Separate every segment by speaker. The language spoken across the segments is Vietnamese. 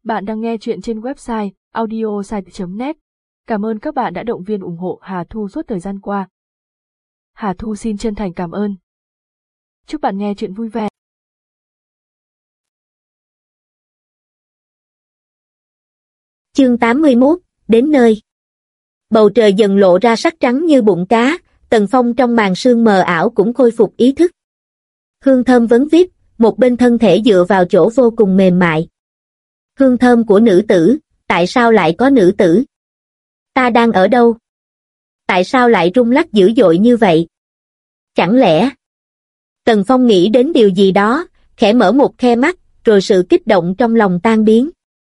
Speaker 1: Bạn đang nghe chuyện trên website audiosite.net. Cảm ơn các bạn đã động viên ủng hộ Hà Thu suốt thời gian qua. Hà Thu xin chân thành cảm ơn. Chúc bạn nghe chuyện vui vẻ.
Speaker 2: Chương 81, đến nơi. Bầu trời dần lộ ra sắc trắng như bụng cá, Tần Phong trong màn sương mờ ảo cũng khôi phục ý thức. Hương thơm vấn vít, một bên thân thể dựa vào chỗ vô cùng mềm mại. Hương thơm của nữ tử, tại sao lại có nữ tử? Ta đang ở đâu? Tại sao lại rung lắc dữ dội như vậy? Chẳng lẽ... Tần Phong nghĩ đến điều gì đó, khẽ mở một khe mắt, rồi sự kích động trong lòng tan biến.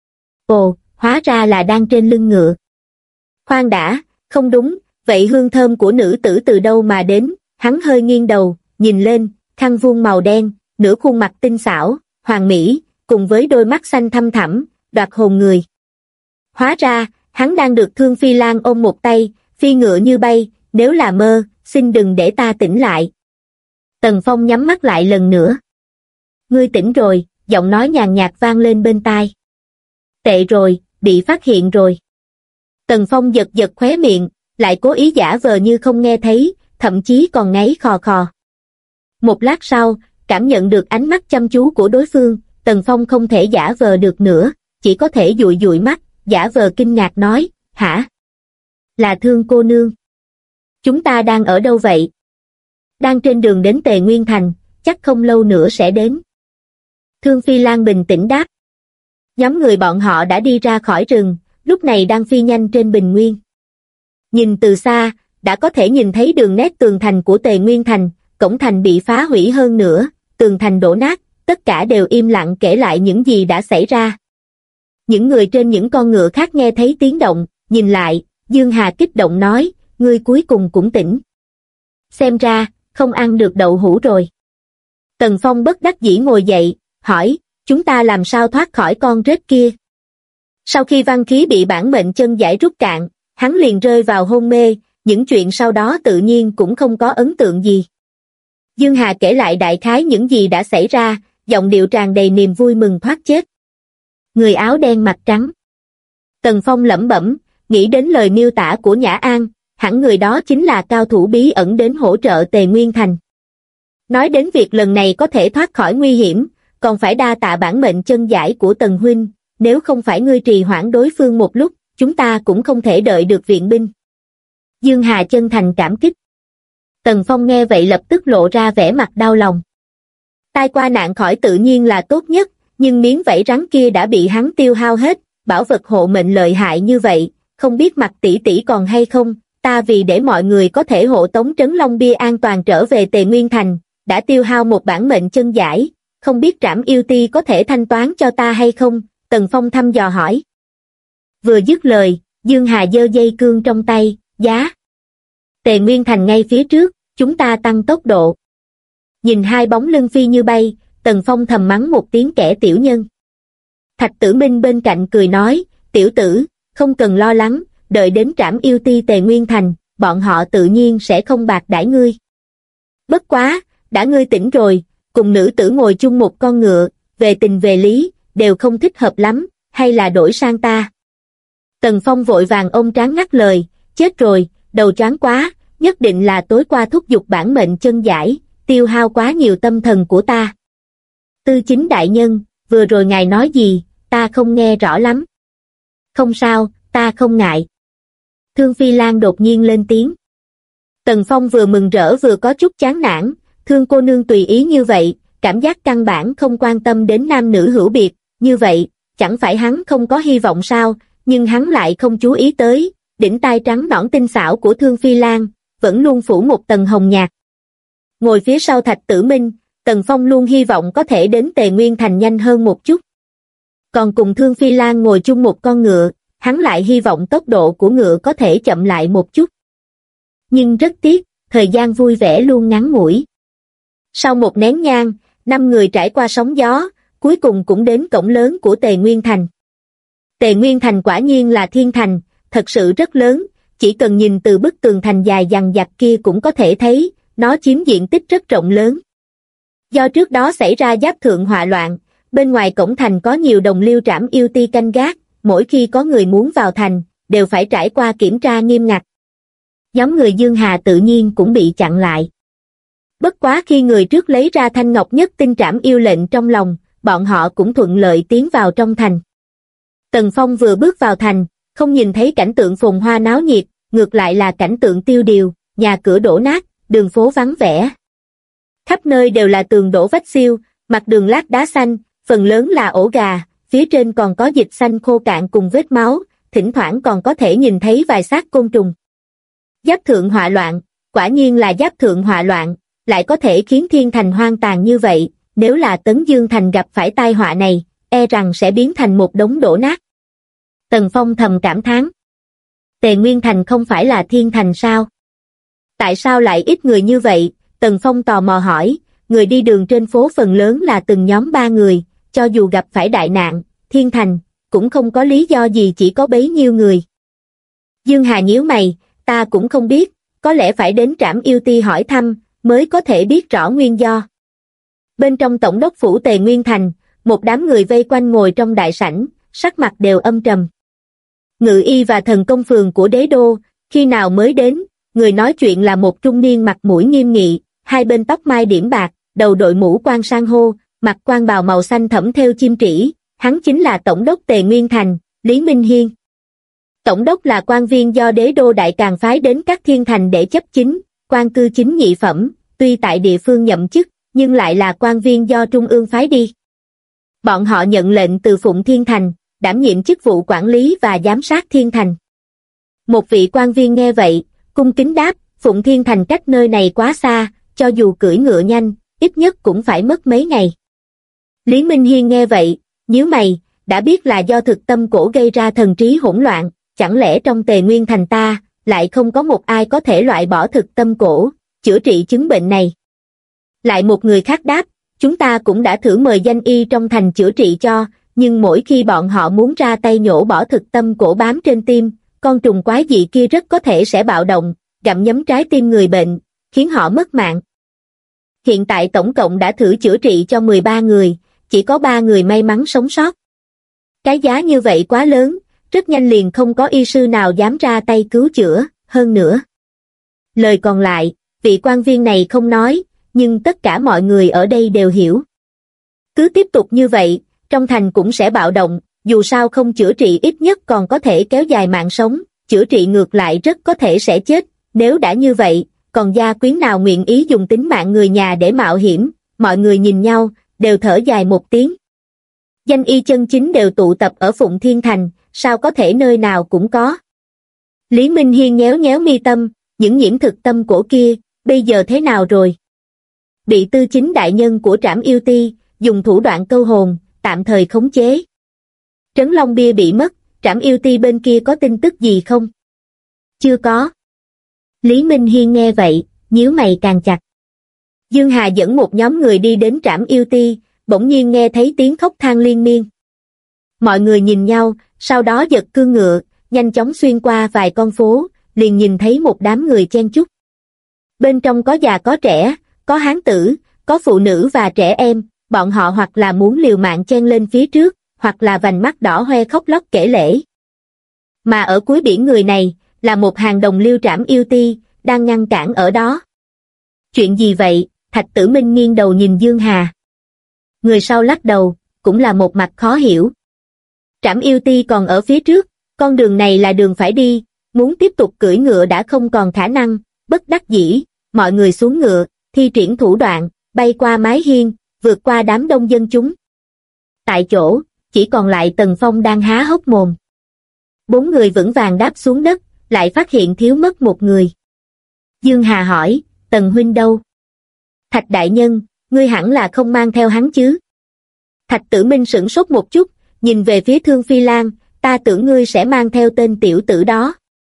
Speaker 2: Ồ, hóa ra là đang trên lưng ngựa. Khoan đã, không đúng, vậy hương thơm của nữ tử từ đâu mà đến? Hắn hơi nghiêng đầu, nhìn lên, khăn vuông màu đen, nửa khuôn mặt tinh xảo, hoàn mỹ, cùng với đôi mắt xanh thăm thẳm, đoạt hồn người. Hóa ra, hắn đang được Thương Phi Lan ôm một tay, phi ngựa như bay, nếu là mơ, xin đừng để ta tỉnh lại. Tần Phong nhắm mắt lại lần nữa. Ngươi tỉnh rồi, giọng nói nhàn nhạt vang lên bên tai. Tệ rồi, bị phát hiện rồi. Tần Phong giật giật khóe miệng, lại cố ý giả vờ như không nghe thấy, thậm chí còn ngáy khò khò. Một lát sau, cảm nhận được ánh mắt chăm chú của đối phương, Tần Phong không thể giả vờ được nữa, chỉ có thể dụi dụi mắt, giả vờ kinh ngạc nói, hả? Là Thương cô nương. Chúng ta đang ở đâu vậy? Đang trên đường đến Tề Nguyên Thành, chắc không lâu nữa sẽ đến. Thương Phi Lan bình tĩnh đáp. Nhóm người bọn họ đã đi ra khỏi rừng, lúc này đang phi nhanh trên bình nguyên. Nhìn từ xa, đã có thể nhìn thấy đường nét tường thành của Tề Nguyên Thành, cổng thành bị phá hủy hơn nữa, tường thành đổ nát, tất cả đều im lặng kể lại những gì đã xảy ra. Những người trên những con ngựa khác nghe thấy tiếng động, nhìn lại, Dương Hà kích động nói, ngươi cuối cùng cũng tỉnh. Xem ra, không ăn được đậu hũ rồi. Tần Phong bất đắc dĩ ngồi dậy, hỏi, chúng ta làm sao thoát khỏi con rết kia? Sau khi văn khí bị bản mệnh chân giải rút cạn, hắn liền rơi vào hôn mê, những chuyện sau đó tự nhiên cũng không có ấn tượng gì. Dương Hà kể lại đại khái những gì đã xảy ra, giọng điệu tràn đầy niềm vui mừng thoát chết. Người áo đen mặt trắng. Tần Phong lẩm bẩm, nghĩ đến lời miêu tả của Nhã An, hẳn người đó chính là cao thủ bí ẩn đến hỗ trợ Tề Nguyên Thành. Nói đến việc lần này có thể thoát khỏi nguy hiểm, còn phải đa tạ bản mệnh chân giải của Tần huynh, nếu không phải ngươi trì hoãn đối phương một lúc, chúng ta cũng không thể đợi được viện binh. Dương Hà chân thành cảm kích. Tần Phong nghe vậy lập tức lộ ra vẻ mặt đau lòng. Tai qua nạn khỏi tự nhiên là tốt nhất, nhưng miếng vảy rắn kia đã bị hắn tiêu hao hết, bảo vật hộ mệnh lợi hại như vậy, không biết mặt tỷ tỷ còn hay không, ta vì để mọi người có thể hộ tống Trấn Long Bia an toàn trở về Tề Nguyên Thành, đã tiêu hao một bản mệnh chân giải, không biết Trảm Yêu Ti có thể thanh toán cho ta hay không, Tần Phong thăm dò hỏi. Vừa dứt lời, Dương Hà giơ dây cương trong tay, giá. Tề Nguyên Thành ngay phía trước, chúng ta tăng tốc độ. Nhìn hai bóng lưng phi như bay, Tần Phong thầm mắng một tiếng kẻ tiểu nhân. Thạch Tử Minh bên cạnh cười nói, tiểu tử, không cần lo lắng, đợi đến Trảm Yêu Ti Tề Nguyên Thành, bọn họ tự nhiên sẽ không bạc đãi ngươi. Bất quá, đã ngươi tỉnh rồi, cùng nữ tử ngồi chung một con ngựa, về tình về lý, đều không thích hợp lắm, hay là đổi sang ta. Tần Phong vội vàng ôm trán ngắt lời, chết rồi, đầu choáng quá, nhất định là tối qua thúc giục bản mệnh chân giải, tiêu hao quá nhiều tâm thần của ta. Tư Chính đại nhân, vừa rồi ngài nói gì, ta không nghe rõ lắm. Không sao, ta không ngại. Thương Phi Lan đột nhiên lên tiếng. Tần Phong vừa mừng rỡ vừa có chút chán nản, Thương cô nương tùy ý như vậy, cảm giác căn bản không quan tâm đến nam nữ hữu biệt, như vậy, chẳng phải hắn không có hy vọng sao, nhưng hắn lại không chú ý tới, đỉnh tai trắng nõn tinh xảo của Thương Phi Lan, vẫn luôn phủ một tầng hồng nhạt. Ngồi phía sau Thạch Tử Minh, Tần Phong luôn hy vọng có thể đến Tề Nguyên Thành nhanh hơn một chút. Còn cùng Thương Phi Lan ngồi chung một con ngựa, hắn lại hy vọng tốc độ của ngựa có thể chậm lại một chút. Nhưng rất tiếc, thời gian vui vẻ luôn ngắn ngủi. Sau một nén nhang, 5 người trải qua sóng gió, cuối cùng cũng đến cổng lớn của Tề Nguyên Thành. Tề Nguyên Thành quả nhiên là thiên thành, thật sự rất lớn, chỉ cần nhìn từ bức tường thành dài dằng dặc kia cũng có thể thấy, nó chiếm diện tích rất rộng lớn. Do trước đó xảy ra giáp thượng họa loạn, Bên ngoài cổng thành có nhiều đồng liêu trảm yêu ti canh gác, mỗi khi có người muốn vào thành, đều phải trải qua kiểm tra nghiêm ngặt. Nhóm người Dương Hà tự nhiên cũng bị chặn lại. Bất quá khi người trước lấy ra thanh ngọc nhất tinh trảm yêu lệnh trong lòng, bọn họ cũng thuận lợi tiến vào trong thành. Tần Phong vừa bước vào thành, không nhìn thấy cảnh tượng phồn hoa náo nhiệt, ngược lại là cảnh tượng tiêu điều, nhà cửa đổ nát, đường phố vắng vẻ. Khắp nơi đều là tường đổ vách xiêu, mặt đường lát đá xanh, phần lớn là ổ gà, phía trên còn có dịch xanh khô cạn cùng vết máu, thỉnh thoảng còn có thể nhìn thấy vài xác côn trùng. Giáp thượng họa loạn, quả nhiên là giáp thượng họa loạn, lại có thể khiến thiên thành hoang tàn như vậy, nếu là Tấn Dương thành gặp phải tai họa này, e rằng sẽ biến thành một đống đổ nát. Tần Phong thầm cảm thán. Tề Nguyên thành không phải là thiên thành sao? Tại sao lại ít người như vậy? Tần Phong tò mò hỏi, người đi đường trên phố phần lớn là từng nhóm 3 người, cho dù gặp phải đại nạn, thiên thành, cũng không có lý do gì chỉ có bấy nhiêu người. Dương Hà nhíu mày, ta cũng không biết, có lẽ phải đến Trảm Yêu Ti hỏi thăm, mới có thể biết rõ nguyên do. Bên trong tổng đốc phủ Tề Nguyên thành, một đám người vây quanh ngồi trong đại sảnh, sắc mặt đều âm trầm. Ngự y và thần công phường của đế đô, khi nào mới đến? Người nói chuyện là một trung niên mặt mũi nghiêm nghị, hai bên tóc mai điểm bạc, đầu đội mũ quan san hô, mặc quan bào màu xanh thẫm theo chim trĩ, hắn chính là tổng đốc Tề Nguyên thành, Lý Minh Hiên. Tổng đốc là quan viên do đế đô đại càn phái đến các thiên thành để chấp chính, quan cư chính nhị phẩm, tuy tại địa phương nhậm chức, nhưng lại là quan viên do trung ương phái đi. Bọn họ nhận lệnh từ Phụng Thiên thành, đảm nhiệm chức vụ quản lý và giám sát thiên thành. Một vị quan viên nghe vậy, cung kính đáp, Phụng Thiên thành cách nơi này quá xa, cho dù cưỡi ngựa nhanh, ít nhất cũng phải mất mấy ngày. Lý Minh Hiên nghe vậy, nhíu mày, đã biết là do thực tâm cổ gây ra thần trí hỗn loạn, chẳng lẽ trong Tề Nguyên thành ta, lại không có một ai có thể loại bỏ thực tâm cổ, chữa trị chứng bệnh này. Lại một người khác đáp, chúng ta cũng đã thử mời danh y trong thành chữa trị cho, nhưng mỗi khi bọn họ muốn ra tay nhổ bỏ thực tâm cổ bám trên tim, con trùng quái dị kia rất có thể sẽ bạo động, gặm nhấm trái tim người bệnh, khiến họ mất mạng. Hiện tại tổng cộng đã thử chữa trị cho 13 người, chỉ có 3 người may mắn sống sót. Cái giá như vậy quá lớn, rất nhanh liền không có y sư nào dám ra tay cứu chữa, hơn nữa. Lời còn lại, vị quan viên này không nói, nhưng tất cả mọi người ở đây đều hiểu. Cứ tiếp tục như vậy, trong thành cũng sẽ bạo động, dù sao không chữa trị ít nhất còn có thể kéo dài mạng sống, chữa trị ngược lại rất có thể sẽ chết, nếu đã như vậy, còn gia quyến nào nguyện ý dùng tính mạng người nhà để mạo hiểm, mọi người nhìn nhau, đều thở dài một tiếng. Danh y chân chính đều tụ tập ở Phụng Thiên thành, sao có thể nơi nào cũng có. Lý Minh Hiên nhéo nhéo mi tâm, những nhiễm thực tâm cổ kia, bây giờ thế nào rồi? Bị tư chính đại nhân của Trảm Yêu Ti, dùng thủ đoạn câu hồn, tạm thời khống chế. Trấn Long Bia bị mất, Trảm Yêu Ti bên kia có tin tức gì không? Chưa có. Lý Minh Hiên nghe vậy, nhíu mày càng chặt. Dương Hà dẫn một nhóm người đi đến Trảm Yêu Ti, bỗng nhiên nghe thấy tiếng khóc than liên miên. Mọi người nhìn nhau, sau đó giật cương ngựa, nhanh chóng xuyên qua vài con phố, liền nhìn thấy một đám người chen chúc. Bên trong có già có trẻ, có hán tử, có phụ nữ và trẻ em, bọn họ hoặc là muốn liều mạng chen lên phía trước, hoặc là vành mắt đỏ hoe khóc lóc kể lể. Mà ở cuối biển người này, là một hàng đồng liêu Trảm Yêu Ti, đang ngăn cản ở đó. Chuyện gì vậy? Thạch Tử Minh nghiêng đầu nhìn Dương Hà. Người sau lắc đầu, cũng là một mặt khó hiểu. Trảm Yêu Ti còn ở phía trước, con đường này là đường phải đi, muốn tiếp tục cưỡi ngựa đã không còn khả năng, bất đắc dĩ, mọi người xuống ngựa, thi triển thủ đoạn, bay qua mái hiên, vượt qua đám đông dân chúng. Tại chỗ, chỉ còn lại Tần Phong đang há hốc mồm. 4 người vững vàng đáp xuống đất, lại phát hiện thiếu mất một người. Dương Hà hỏi, Tần huynh đâu? Thạch đại nhân, ngươi hẳn là không mang theo hắn chứ? Thạch Tử Minh sửng sốt một chút, nhìn về phía Thương Phi Lan, ta tưởng ngươi sẽ mang theo tên tiểu tử đó.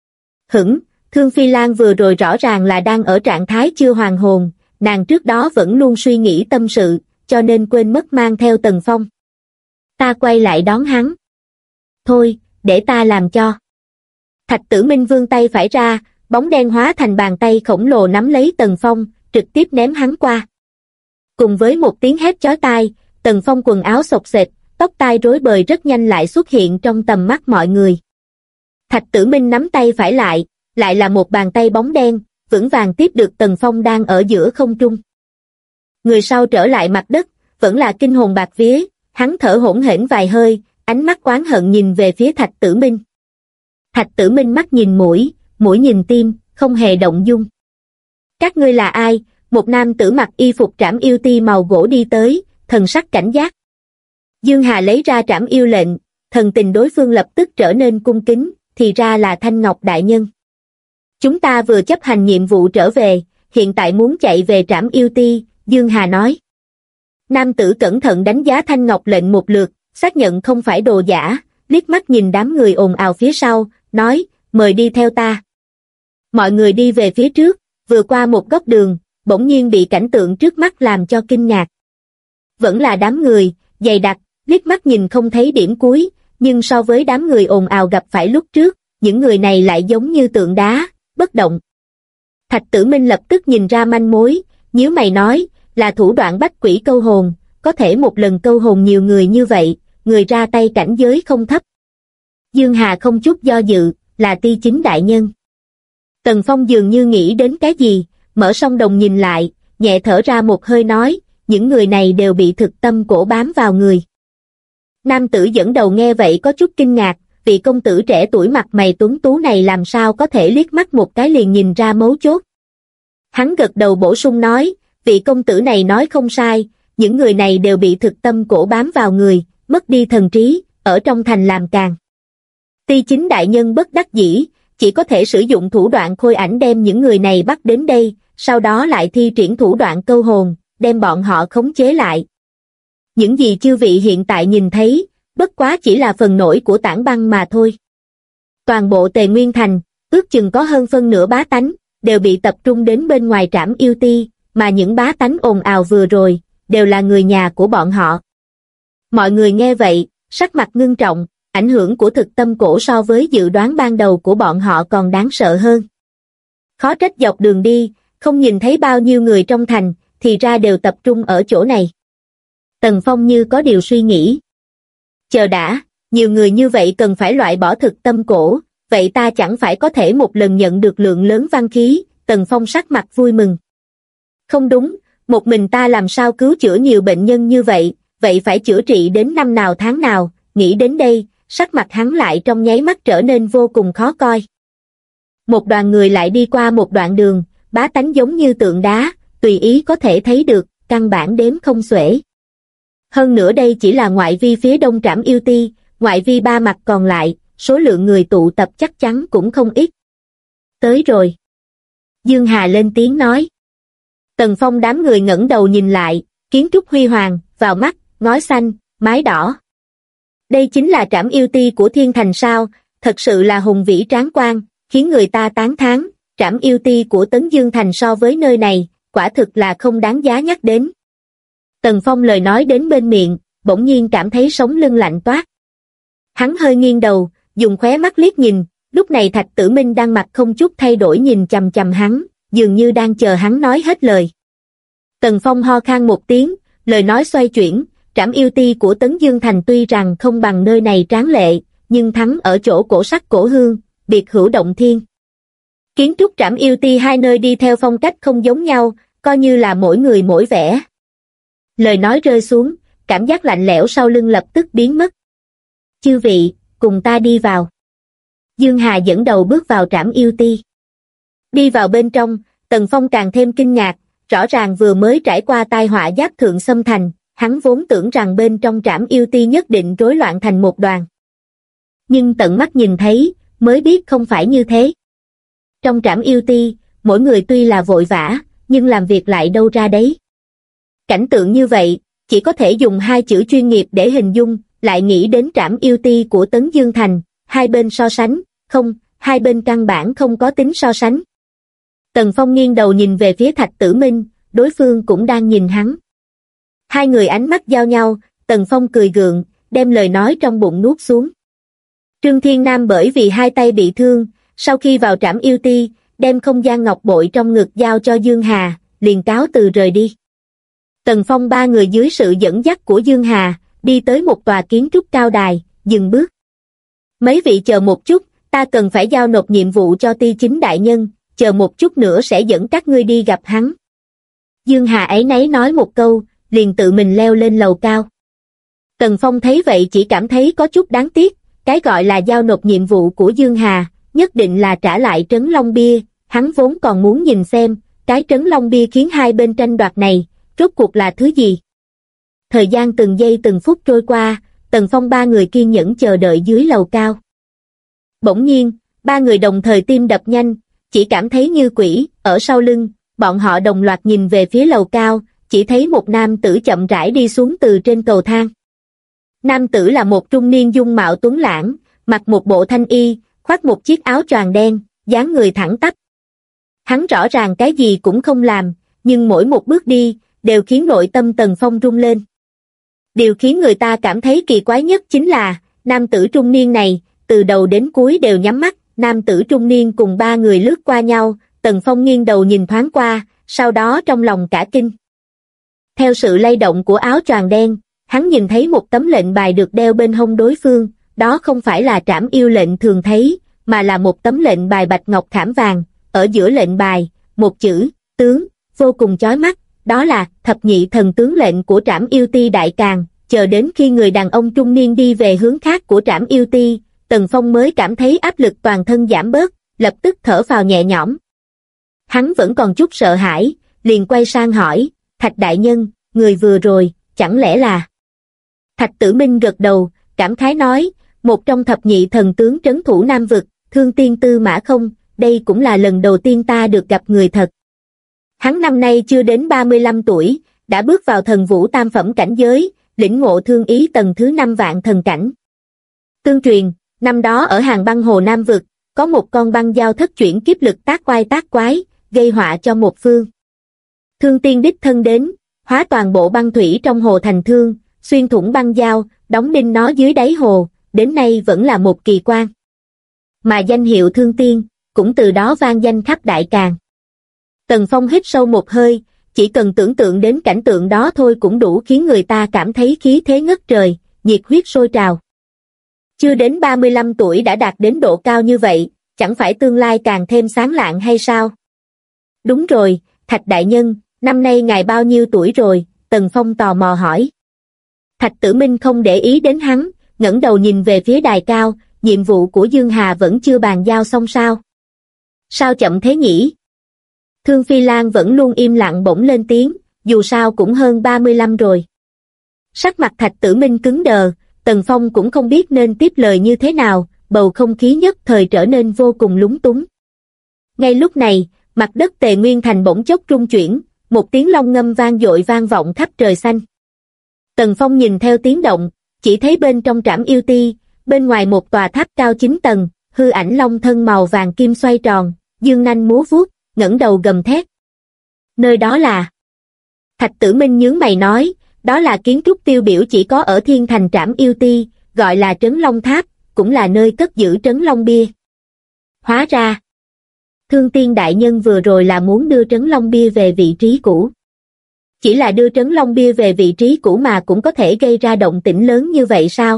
Speaker 2: Thương Phi Lan vừa rồi rõ ràng là đang ở trạng thái chưa hoàn hồn, nàng trước đó vẫn luôn suy nghĩ tâm sự, cho nên quên mất mang theo Tần Phong. Ta quay lại đón hắn. Thôi, để ta làm cho. Thạch Tử Minh vươn tay phải ra, bóng đen hóa thành bàn tay khổng lồ nắm lấy Tần Phong, trực tiếp ném hắn qua. Cùng với một tiếng hét chói tai, Tần Phong quần áo xộc xệch, tóc tai rối bời rất nhanh lại xuất hiện trong tầm mắt mọi người. Thạch Tử Minh nắm tay phải lại là một bàn tay bóng đen, vững vàng tiếp được Tần Phong đang ở giữa không trung. Người sau trở lại mặt đất, vẫn là kinh hồn bạt vía, hắn thở hổn hển vài hơi, ánh mắt oán hận nhìn về phía Thạch Tử Minh. Thạch Tử Minh mắt nhìn mũi, mũi nhìn tim, không hề động dung. Các ngươi là ai? Một nam tử mặc y phục trảm yêu ti màu gỗ đi tới, thần sắc cảnh giác. Dương Hà lấy ra trảm yêu lệnh, thần tình đối phương lập tức trở nên cung kính, thì ra là Thanh Ngọc đại nhân. Chúng ta vừa chấp hành nhiệm vụ trở về, hiện tại muốn chạy về trảm yêu ti, Dương Hà nói. Nam tử cẩn thận đánh giá Thanh Ngọc lệnh một lượt, xác nhận không phải đồ giả, liếc mắt nhìn đám người ồn ào phía sau, nói, mời đi theo ta. Mọi người đi về phía trước, vừa qua một góc đường, bỗng nhiên bị cảnh tượng trước mắt làm cho kinh ngạc. Vẫn là đám người, dày đặc, liếc mắt nhìn không thấy điểm cuối, nhưng so với đám người ồn ào gặp phải lúc trước, những người này lại giống như tượng đá, bất động. Thạch Tử Minh lập tức nhìn ra manh mối, nhíu mày nói, là thủ đoạn bách quỷ câu hồn, có thể một lần câu hồn nhiều người như vậy, người ra tay cảnh giới không thấp. Dương Hà không chút do dự, là Ti Chính đại nhân. Tần Phong dường như nghĩ đến cái gì, mở song đồng nhìn lại, nhẹ thở ra một hơi nói, những người này đều bị thực tâm cổ bám vào người. Nam tử dẫn đầu nghe vậy có chút kinh ngạc, vị công tử trẻ tuổi mặt mày tuấn tú này làm sao có thể liếc mắt một cái liền nhìn ra mấu chốt. Hắn gật đầu bổ sung nói, vị công tử này nói không sai, những người này đều bị thực tâm cổ bám vào người, mất đi thần trí, ở trong thành làm càn. Ti Chính đại nhân bất đắc dĩ, chỉ có thể sử dụng thủ đoạn khôi ảnh đem những người này bắt đến đây, sau đó lại thi triển thủ đoạn câu hồn, đem bọn họ khống chế lại. Những gì chư vị hiện tại nhìn thấy, bất quá chỉ là phần nổi của tảng băng mà thôi. Toàn bộ Tề Nguyên Thành, ước chừng có hơn phân nửa bá tánh, đều bị tập trung đến bên ngoài trảm yêu ti, mà những bá tánh ồn ào vừa rồi, đều là người nhà của bọn họ. Mọi người nghe vậy, sắc mặt ngưng trọng, ảnh hưởng của thực tâm cổ so với dự đoán ban đầu của bọn họ còn đáng sợ hơn. Khó trách dọc đường đi, không nhìn thấy bao nhiêu người trong thành, thì ra đều tập trung ở chỗ này. Tần Phong như có điều suy nghĩ. Chờ đã, nhiều người như vậy cần phải loại bỏ thực tâm cổ, vậy ta chẳng phải có thể một lần nhận được lượng lớn văn khí, Tần Phong sắc mặt vui mừng. Không đúng, một mình ta làm sao cứu chữa nhiều bệnh nhân như vậy, vậy phải chữa trị đến năm nào tháng nào, nghĩ đến đây, sắc mặt hắn lại trong nháy mắt trở nên vô cùng khó coi. Một đoàn người lại đi qua một đoạn đường, bá tánh giống như tượng đá, tùy ý có thể thấy được, căn bản đếm không xuể. Hơn nữa đây chỉ là ngoại vi phía đông trảm yêu ti, ngoại vi ba mặt còn lại, số lượng người tụ tập chắc chắn cũng không ít. Tới rồi. Dương Hà lên tiếng nói. Tần Phong đám người ngẩng đầu nhìn lại, kiến trúc huy hoàng, vào mắt, ngói xanh, mái đỏ. Đây chính là trảm yêu ti của Thiên Thành sao, thật sự là hùng vĩ tráng quan, khiến người ta tán thán, trảm yêu ti của Tấn Dương Thành so với nơi này, quả thực là không đáng giá nhắc đến. Tần Phong lời nói đến bên miệng, bỗng nhiên cảm thấy sống lưng lạnh toát. Hắn hơi nghiêng đầu, dùng khóe mắt liếc nhìn, lúc này Thạch Tử Minh đang mặt không chút thay đổi nhìn chằm chằm hắn, dường như đang chờ hắn nói hết lời. Tần Phong ho khan một tiếng, lời nói xoay chuyển, trảm yêu ti của Tấn Dương Thành tuy rằng không bằng nơi này tráng lệ, nhưng thắng ở chỗ cổ sắc cổ hương, biệt hữu động thiên. Kiến trúc trảm yêu ti hai nơi đi theo phong cách không giống nhau, coi như là mỗi người mỗi vẻ. Lời nói rơi xuống, cảm giác lạnh lẽo sau lưng lập tức biến mất. Chư vị, cùng ta đi vào. Dương Hà dẫn đầu bước vào trảm yêu ti. Đi vào bên trong, Tần Phong càng thêm kinh ngạc, rõ ràng vừa mới trải qua tai họa giáp thượng xâm thành, hắn vốn tưởng rằng bên trong trảm yêu ti nhất định rối loạn thành một đoàn. Nhưng tận mắt nhìn thấy, mới biết không phải như thế. Trong trảm yêu ti, mỗi người tuy là vội vã, nhưng làm việc lại đâu ra đấy. Cảnh tượng như vậy, chỉ có thể dùng hai chữ chuyên nghiệp để hình dung, lại nghĩ đến trảm yêu ti của Tấn Dương Thành, hai bên so sánh, không, hai bên căn bản không có tính so sánh. Tần Phong nghiêng đầu nhìn về phía Thạch Tử Minh, đối phương cũng đang nhìn hắn. Hai người ánh mắt giao nhau, Tần Phong cười gượng, đem lời nói trong bụng nuốt xuống. Trương Thiên Nam bởi vì hai tay bị thương, sau khi vào trảm yêu ti, đem không gian ngọc bội trong ngực giao cho Dương Hà, liền cáo từ rời đi. Tần Phong ba người dưới sự dẫn dắt của Dương Hà, đi tới một tòa kiến trúc cao đài, dừng bước. Mấy vị chờ một chút, ta cần phải giao nộp nhiệm vụ cho Ti Chính đại nhân, chờ một chút nữa sẽ dẫn các ngươi đi gặp hắn. Dương Hà áy náy nói một câu, liền tự mình leo lên lầu cao. Tần Phong thấy vậy chỉ cảm thấy có chút đáng tiếc, cái gọi là giao nộp nhiệm vụ của Dương Hà, nhất định là trả lại Trấn Long Bia, hắn vốn còn muốn nhìn xem, cái Trấn Long Bia khiến hai bên tranh đoạt này, rốt cuộc là thứ gì. Thời gian từng giây từng phút trôi qua, Tần Phong ba người kiên nhẫn chờ đợi dưới lầu cao. Bỗng nhiên, ba người đồng thời tim đập nhanh, chỉ cảm thấy như quỷ, ở sau lưng, bọn họ đồng loạt nhìn về phía lầu cao, chỉ thấy một nam tử chậm rãi đi xuống từ trên cầu thang. Nam tử là một trung niên dung mạo tuấn lãng, mặc một bộ thanh y, khoác một chiếc áo choàng đen, dáng người thẳng tắp. Hắn rõ ràng cái gì cũng không làm, nhưng mỗi một bước đi, đều khiến nội tâm Tần Phong rung lên. Điều khiến người ta cảm thấy kỳ quái nhất chính là, nam tử trung niên này, từ đầu đến cuối đều nhắm mắt, nam tử trung niên cùng ba người lướt qua nhau, Tần Phong nghiêng đầu nhìn thoáng qua, sau đó trong lòng cả kinh. Theo sự lay động của áo choàng đen, hắn nhìn thấy một tấm lệnh bài được đeo bên hông đối phương, đó không phải là trảm yêu lệnh thường thấy, mà là một tấm lệnh bài bạch ngọc khảm vàng, ở giữa lệnh bài, một chữ, tướng, vô cùng chói mắt, đó là thập nhị thần tướng lệnh của Trảm Yêu Ti Đại Càn. Chờ đến khi người đàn ông trung niên đi về hướng khác của Trảm Yêu Ti, Tần Phong mới cảm thấy áp lực toàn thân giảm bớt, lập tức thở phào nhẹ nhõm. Hắn vẫn còn chút sợ hãi, liền quay sang hỏi, Thạch đại nhân, người vừa rồi, chẳng lẽ là... Thạch Tử Minh gật đầu, cảm khái nói, một trong thập nhị thần tướng trấn thủ Nam Vực, Thương Tiên Tư Mã Không, đây cũng là lần đầu tiên ta được gặp người thật. Hắn năm nay chưa đến 35 tuổi, đã bước vào thần vũ tam phẩm cảnh giới, lĩnh ngộ thương ý tầng thứ 5 vạn thần cảnh. Tương truyền, năm đó ở Hàng Băng Hồ Nam Vực, có một con băng dao thất chuyển kiếp lực tác oai tác quái, gây họa cho một phương. Thương tiên đích thân đến, hóa toàn bộ băng thủy trong hồ thành thương, xuyên thủng băng dao, đóng đinh nó dưới đáy hồ, đến nay vẫn là một kỳ quan. Mà danh hiệu Thương Tiên, cũng từ đó vang danh khắp Đại Càn. Tần Phong hít sâu một hơi, chỉ cần tưởng tượng đến cảnh tượng đó thôi cũng đủ khiến người ta cảm thấy khí thế ngất trời, nhiệt huyết sôi trào. Chưa đến 35 tuổi đã đạt đến độ cao như vậy, chẳng phải tương lai càng thêm sáng lạng hay sao? Đúng rồi, Thạch đại nhân, năm nay ngài bao nhiêu tuổi rồi? Tần Phong tò mò hỏi. Thạch Tử Minh không để ý đến hắn, ngẩng đầu nhìn về phía đài cao, nhiệm vụ của Dương Hà vẫn chưa bàn giao xong sao? Sao chậm thế nhỉ? Thương Phi Lan vẫn luôn im lặng bỗng lên tiếng, dù sao cũng hơn 35 rồi. Sắc mặt Thạch Tử Minh cứng đờ, Tần Phong cũng không biết nên tiếp lời như thế nào, bầu không khí nhất thời trở nên vô cùng lúng túng. Ngay lúc này, mặt đất Tề Nguyên Thành bỗng chốc rung chuyển, một tiếng long ngâm vang dội vang vọng khắp trời xanh. Tần Phong nhìn theo tiếng động, chỉ thấy bên trong Trảm Yêu Ti, bên ngoài một tòa tháp cao 9 tầng, hư ảnh long thân màu vàng kim xoay tròn, dương nanh múa vuốt, ngẩng đầu gầm thét. Nơi đó là... Thạch Tử Minh nhướng mày nói, đó là kiến trúc tiêu biểu chỉ có ở thiên thành Trảm Yêu Ti, gọi là Trấn Long Tháp, cũng là nơi cất giữ Trấn Long Bia. Hóa ra, Thương Tiên đại nhân vừa rồi là muốn đưa Trấn Long Bia về vị trí cũ. Chỉ là đưa Trấn Long Bia về vị trí cũ mà cũng có thể gây ra động tĩnh lớn như vậy sao?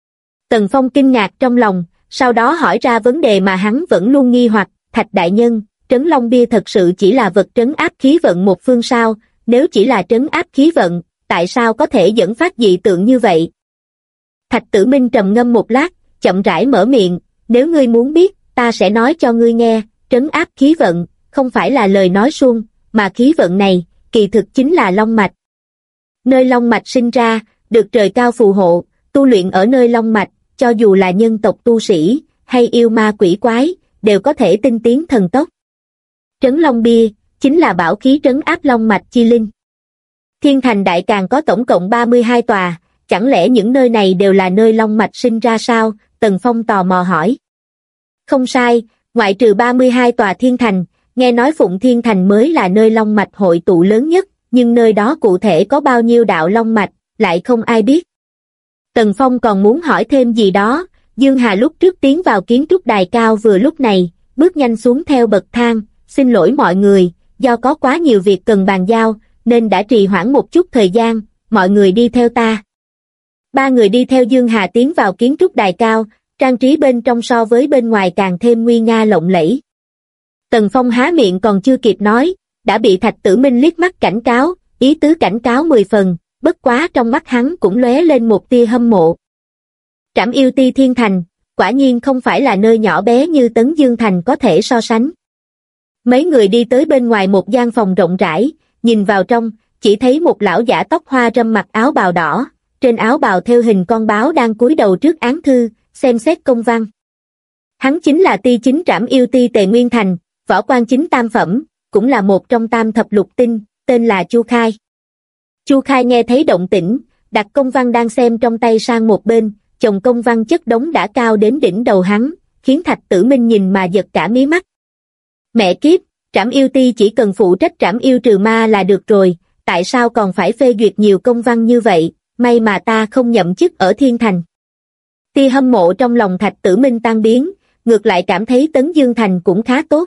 Speaker 2: Tần Phong kinh ngạc trong lòng, sau đó hỏi ra vấn đề mà hắn vẫn luôn nghi hoặc, Thạch đại nhân, Trấn Long Bia thật sự chỉ là vật trấn áp khí vận một phương sao? Nếu chỉ là trấn áp khí vận, tại sao có thể dẫn phát dị tượng như vậy? Thạch Tử Minh trầm ngâm một lát, chậm rãi mở miệng, nếu ngươi muốn biết, ta sẽ nói cho ngươi nghe, trấn áp khí vận, không phải là lời nói suông, mà khí vận này, kỳ thực chính là long mạch. Nơi long mạch sinh ra, được trời cao phù hộ, tu luyện ở nơi long mạch, cho dù là nhân tộc tu sĩ, hay yêu ma quỷ quái, đều có thể tinh tiến thần tốc. Trấn Long Bia, chính là bảo khí trấn áp long mạch chi linh. Thiên thành Đại Càn có tổng cộng 32 tòa, chẳng lẽ những nơi này đều là nơi long mạch sinh ra sao? Tần Phong tò mò hỏi. Không sai, ngoại trừ 32 tòa thiên thành, nghe nói Phụng Thiên Thành mới là nơi long mạch hội tụ lớn nhất, nhưng nơi đó cụ thể có bao nhiêu đạo long mạch, lại không ai biết. Tần Phong còn muốn hỏi thêm gì đó, Dương Hà lúc trước tiến vào kiến trúc đài cao vừa lúc này, bước nhanh xuống theo bậc thang, xin lỗi mọi người, do có quá nhiều việc cần bàn giao, nên đã trì hoãn một chút thời gian, mọi người đi theo ta. Ba người đi theo Dương Hà tiến vào kiến trúc đài cao, trang trí bên trong so với bên ngoài càng thêm nguy nga lộng lẫy. Tần Phong há miệng còn chưa kịp nói, đã bị Thạch Tử Minh liếc mắt cảnh cáo, ý tứ cảnh cáo 10 phần, bất quá trong mắt hắn cũng lóe lên một tia hâm mộ. Trảm Yêu Ti Thiên Thành, quả nhiên không phải là nơi nhỏ bé như Tấn Dương Thành có thể so sánh. Mấy người đi tới bên ngoài một gian phòng rộng rãi, nhìn vào trong, chỉ thấy một lão giả tóc hoa râm mặc áo bào đỏ, trên áo bào thêu hình con báo đang cúi đầu trước án thư, xem xét công văn. Hắn chính là Ti Chính Trảm Yêu Ti Tề Nguyên Thành, võ quan chính tam phẩm, cũng là một trong tam thập lục tinh, tên là Chu Khai. Chu Khai nghe thấy động tĩnh, đặt công văn đang xem trong tay sang một bên, chồng công văn chất đống đã cao đến đỉnh đầu hắn, khiến Thạch Tử Minh nhìn mà giật cả mí mắt. Mẹ kiếp, Trảm Yêu Ti chỉ cần phụ trách trảm yêu trừ ma là được rồi, tại sao còn phải phê duyệt nhiều công văn như vậy, may mà ta không nhậm chức ở Thiên Thành. Tia hâm mộ trong lòng Thạch Tử Minh tan biến, ngược lại cảm thấy Tấn Dương Thành cũng khá tốt.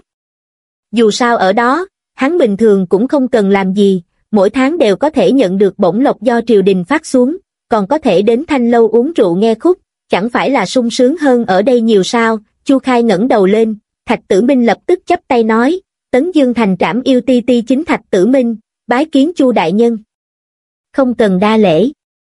Speaker 2: Dù sao ở đó, hắn bình thường cũng không cần làm gì, mỗi tháng đều có thể nhận được bổng lộc do triều đình phát xuống, còn có thể đến Thanh Lâu uống rượu nghe khúc, chẳng phải là sung sướng hơn ở đây nhiều sao. Chu Khai ngẩng đầu lên, Thạch Tử Minh lập tức chắp tay nói, Tấn Dương Thành Trảm Yêu Ti Ti Chính Thạch Tử Minh, bái kiến Chu đại nhân. Không cần đa lễ.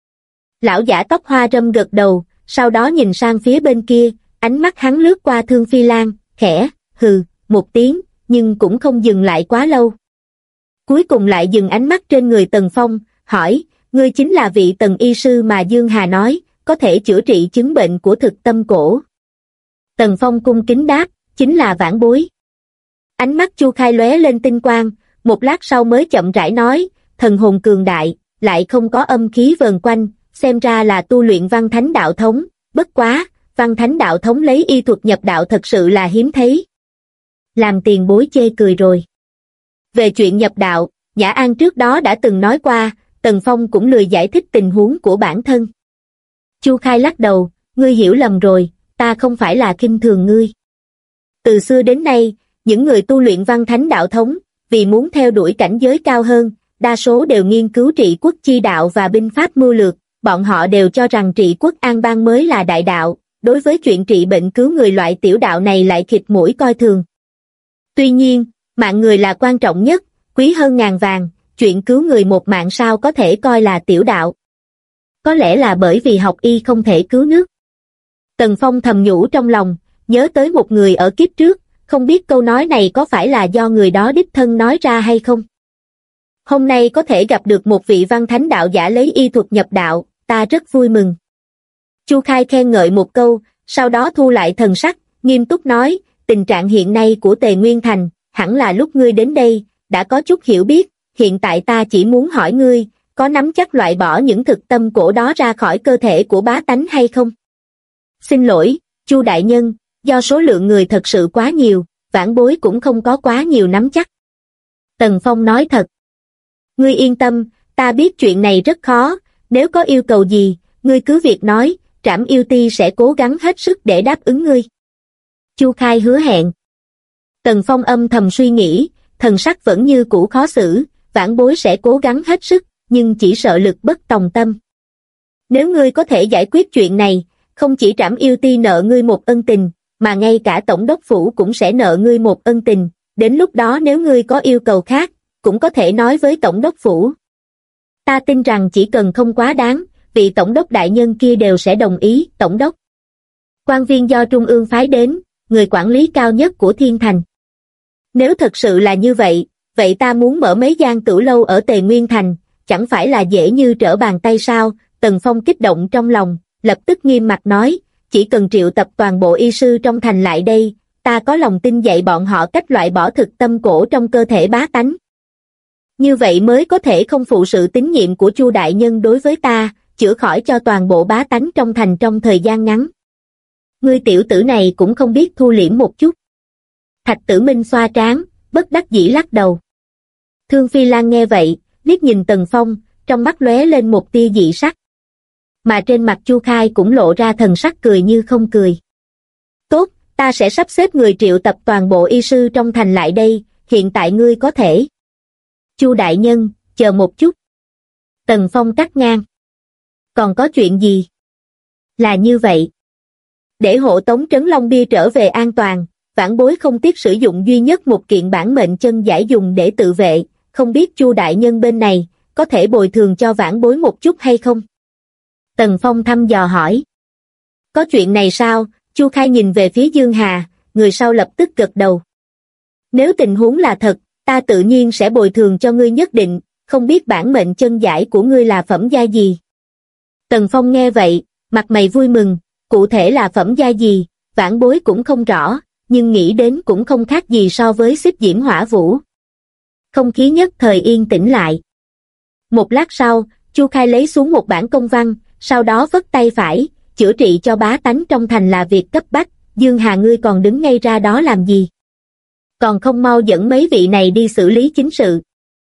Speaker 2: Lão giả tóc hoa râm gật đầu, sau đó nhìn sang phía bên kia, ánh mắt hắn lướt qua Thương Phi Lan, khẽ, hừ, một tiếng, nhưng cũng không dừng lại quá lâu. Cuối cùng lại dừng ánh mắt trên người Tần Phong, hỏi, ngươi chính là vị Tần y sư mà Dương Hà nói, có thể chữa trị chứng bệnh của thực tâm cổ. Tần Phong cung kính đáp, chính là vãn bối. Ánh mắt Chu Khai lóe lên tinh quang, một lát sau mới chậm rãi nói, thần hồn cường đại, lại không có âm khí vờn quanh, xem ra là tu luyện văn thánh đạo thống, bất quá, văn thánh đạo thống lấy y thuật nhập đạo thật sự là hiếm thấy. Làm tiền bối chê cười rồi. Về chuyện nhập đạo, Nhã An trước đó đã từng nói qua, Tần Phong cũng lười giải thích tình huống của bản thân. Chu Khai lắc đầu, ngươi hiểu lầm rồi, ta không phải là khinh thường ngươi. Từ xưa đến nay, những người tu luyện văn thánh đạo thống, vì muốn theo đuổi cảnh giới cao hơn, đa số đều nghiên cứu trị quốc chi đạo và binh pháp mưu lược, bọn họ đều cho rằng trị quốc an bang mới là đại đạo, đối với chuyện trị bệnh cứu người loại tiểu đạo này lại khịt mũi coi thường. Tuy nhiên, mạng người là quan trọng nhất, quý hơn ngàn vàng, chuyện cứu người một mạng sao có thể coi là tiểu đạo. Có lẽ là bởi vì học y không thể cứu nước. Tần Phong thầm nhủ trong lòng, nhớ tới một người ở kiếp trước, không biết câu nói này có phải là do người đó đích thân nói ra hay không. Hôm nay có thể gặp được một vị văn thánh đạo giả lấy y thuật nhập đạo, ta rất vui mừng. Chu Khai khen ngợi một câu, sau đó thu lại thần sắc, nghiêm túc nói, tình trạng hiện nay của Tề Nguyên Thành, hẳn là lúc ngươi đến đây, đã có chút hiểu biết, hiện tại ta chỉ muốn hỏi ngươi, có nắm chắc loại bỏ những thực tâm cổ đó ra khỏi cơ thể của bá tánh hay không? Xin lỗi, Chu đại nhân, do số lượng người thật sự quá nhiều, vãn bối cũng không có quá nhiều nắm chắc. Tần Phong nói thật. Ngươi yên tâm, ta biết chuyện này rất khó, nếu có yêu cầu gì, ngươi cứ việc nói, Trảm Yêu Ti sẽ cố gắng hết sức để đáp ứng ngươi. Chu Khai hứa hẹn. Tần Phong âm thầm suy nghĩ, thần sắc vẫn như cũ khó xử, vãn bối sẽ cố gắng hết sức, nhưng chỉ sợ lực bất tòng tâm. Nếu ngươi có thể giải quyết chuyện này, không chỉ Trảm Yêu Ti nợ ngươi một ân tình, mà ngay cả Tổng đốc phủ cũng sẽ nợ ngươi một ân tình, đến lúc đó nếu ngươi có yêu cầu khác, cũng có thể nói với Tổng đốc phủ. Ta tin rằng chỉ cần không quá đáng, vị Tổng đốc đại nhân kia đều sẽ đồng ý. Tổng đốc, quan viên do Trung ương phái đến, người quản lý cao nhất của Thiên Thành. Nếu thật sự là như vậy, vậy ta muốn mở mấy gian tửu lâu ở Tề Nguyên Thành, chẳng phải là dễ như trở bàn tay sao? Tần Phong kích động trong lòng, lập tức nghiêm mặt nói, chỉ cần triệu tập toàn bộ y sư trong thành lại đây, ta có lòng tin dạy bọn họ cách loại bỏ thực tâm cổ trong cơ thể bá tánh. Như vậy mới có thể không phụ sự tín nhiệm của Chu đại nhân đối với ta, chữa khỏi cho toàn bộ bá tánh trong thành trong thời gian ngắn. Ngươi tiểu tử này cũng không biết thu liễm một chút. Thạch Tử Minh xoa trán, bất đắc dĩ lắc đầu. Thương Phi Lan nghe vậy, liếc nhìn Tần Phong, trong mắt lóe lên một tia dị sắc. Mà trên mặt Chu Khai cũng lộ ra thần sắc cười như không cười. Tốt, ta sẽ sắp xếp người triệu tập toàn bộ y sư trong thành lại đây, hiện tại ngươi có thể. Chu đại nhân, chờ một chút. Tần Phong cắt ngang. Còn có chuyện gì? Là như vậy. Để hộ tống Trấn Long Bia trở về an toàn, vãn bối không tiếc sử dụng duy nhất một kiện bản mệnh chân giải dùng để tự vệ, không biết Chu đại nhân bên này có thể bồi thường cho vãn bối một chút hay không? Tần Phong thăm dò hỏi. Có chuyện này sao? Chu Khai nhìn về phía Dương Hà, người sau lập tức gật đầu. Nếu tình huống là thật, ta tự nhiên sẽ bồi thường cho ngươi nhất định, không biết bản mệnh chân giải của ngươi là phẩm giai gì? Tần Phong nghe vậy, mặt mày vui mừng, cụ thể là phẩm giai gì, vãn bối cũng không rõ, nhưng nghĩ đến cũng không khác gì so với xích diễm hỏa vũ. Không khí nhất thời yên tĩnh lại. Một lát sau, Chu Khai lấy xuống một bản công văn, sau đó vất tay phải, chữa trị cho bá tánh trong thành là việc cấp bách. Dương Hà, ngươi còn đứng ngay ra đó làm gì? Còn không mau dẫn mấy vị này đi xử lý chính sự.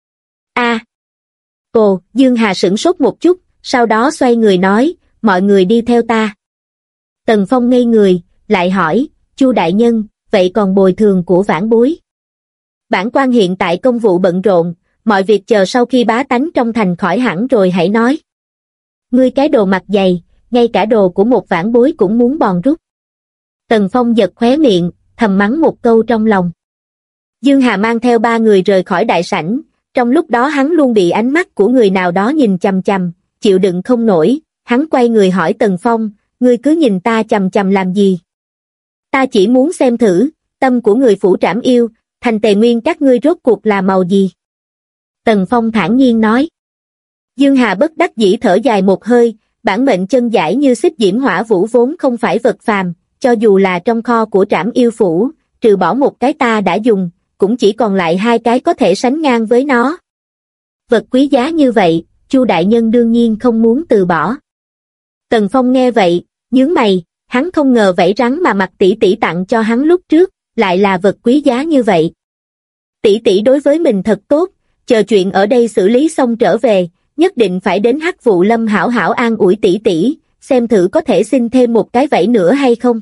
Speaker 2: Ồ, Dương Hà sửng sốt một chút, sau đó xoay người nói, mọi người đi theo ta. Tần Phong ngây người, lại hỏi, Chu đại nhân, vậy còn bồi thường của vãn bối? Bản quan hiện tại công vụ bận rộn, mọi việc chờ sau khi bá tánh trong thành khỏi hẳn rồi hãy nói. Ngươi cái đồ mặt dày, ngay cả đồ của một vãn bối cũng muốn bòn rút. Tần Phong giật khóe miệng, thầm mắng một câu trong lòng. Dương Hà mang theo ba người rời khỏi đại sảnh, trong lúc đó hắn luôn bị ánh mắt của người nào đó nhìn chằm chằm, chịu đựng không nổi, hắn quay người hỏi Tần Phong, ngươi cứ nhìn ta chằm chằm làm gì? Ta chỉ muốn xem thử, tâm của người phủ Trảm Yêu, thành Tề Nguyên các ngươi rốt cuộc là màu gì? Tần Phong thản nhiên nói. Dương Hà bất đắc dĩ thở dài một hơi, bản mệnh chân giải như xích diễm hỏa vũ vốn không phải vật phàm, cho dù là trong kho của Trảm Yêu phủ, trừ bỏ một cái ta đã dùng, cũng chỉ còn lại hai cái có thể sánh ngang với nó. Vật quý giá như vậy, Chu đại nhân đương nhiên không muốn từ bỏ. Tần Phong nghe vậy, nhướng mày, hắn không ngờ vảy rắn mà Mạc tỷ tỷ tặng cho hắn lúc trước, lại là vật quý giá như vậy. Tỷ tỷ đối với mình thật tốt, chờ chuyện ở đây xử lý xong trở về, nhất định phải đến Hắc Vụ Lâm hảo hảo an ủi tỷ tỷ, xem thử có thể xin thêm một cái vảy nữa hay không.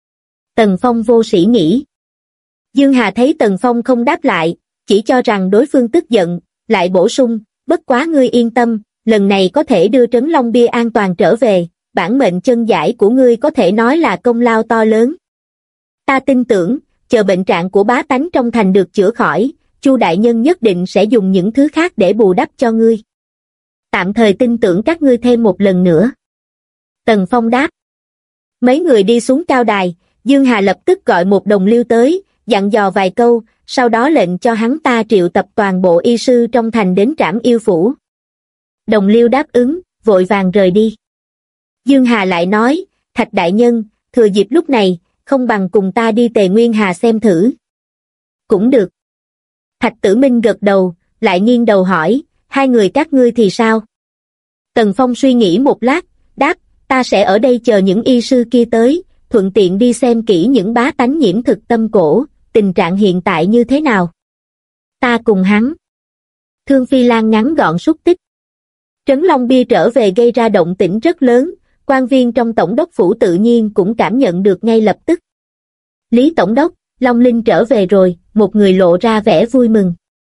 Speaker 2: Tần Phong vô sĩ nghĩ. Dương Hà thấy Tần Phong không đáp lại, chỉ cho rằng đối phương tức giận, lại bổ sung, bất quá ngươi yên tâm, lần này có thể đưa Trấn Long Bia an toàn trở về, bản mệnh chân giải của ngươi có thể nói là công lao to lớn. Ta tin tưởng, chờ bệnh trạng của bá tánh trong thành được chữa khỏi, Chu đại nhân nhất định sẽ dùng những thứ khác để bù đắp cho ngươi. Tạm thời tin tưởng các ngươi thêm một lần nữa. Tần Phong đáp. Mấy người đi xuống cao đài, Dương Hà lập tức gọi một đồng liêu tới, dặn dò vài câu, sau đó lệnh cho hắn ta triệu tập toàn bộ y sư trong thành đến Trảm Yêu phủ. Đồng liêu đáp ứng, vội vàng rời đi. Dương Hà lại nói, Thạch đại nhân, thừa dịp lúc này, không bằng cùng ta đi Tề Nguyên Hà xem thử. Cũng được. Thạch Tử Minh gật đầu, lại nghiêng đầu hỏi, hai người các ngươi thì sao? Tần Phong suy nghĩ một lát, đáp, ta sẽ ở đây chờ những y sư kia tới, thuận tiện đi xem kỹ những bá tánh nhiễm thực tâm cổ, tình trạng hiện tại như thế nào. Ta cùng hắn. Thương Phi Lan ngắn gọn xúc tích. Trấn Long Bia trở về gây ra động tĩnh rất lớn, quan viên trong tổng đốc phủ tự nhiên cũng cảm nhận được ngay lập tức. Lý tổng đốc, Long Linh trở về rồi, một người lộ ra vẻ vui mừng.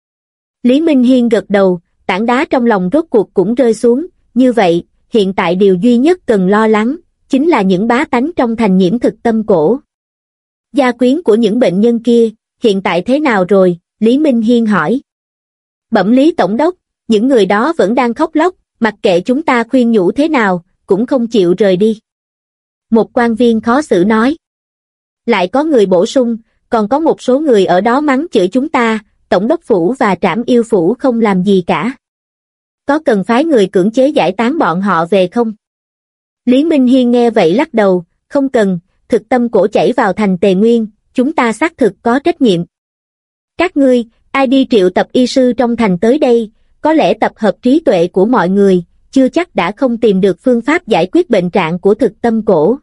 Speaker 2: Lý Minh Hiên gật đầu, tảng đá trong lòng rốt cuộc cũng rơi xuống, như vậy, hiện tại điều duy nhất cần lo lắng, chính là những bá tánh trong thành nhiễm thực tâm cổ. Gia quyến của những bệnh nhân kia, hiện tại thế nào rồi? Lý Minh Hiên hỏi. Bẩm Lý tổng đốc, những người đó vẫn đang khóc lóc, mặc kệ chúng ta khuyên nhủ thế nào, cũng không chịu rời đi. Một quan viên khó xử nói. Lại có người bổ sung, còn có một số người ở đó mắng chửi chúng ta, tổng đốc phủ và Trảm Yêu phủ không làm gì cả. Có cần phái người cưỡng chế giải tán bọn họ về không? Lý Minh Hiên nghe vậy lắc đầu, không cần, thực tâm cổ chảy vào thành Tề Nguyên, chúng ta xác thực có trách nhiệm. Các ngươi, ai đi triệu tập y sư trong thành tới đây, có lẽ tập hợp trí tuệ của mọi người, chưa chắc đã không tìm được phương pháp giải quyết bệnh trạng của thực tâm cổ.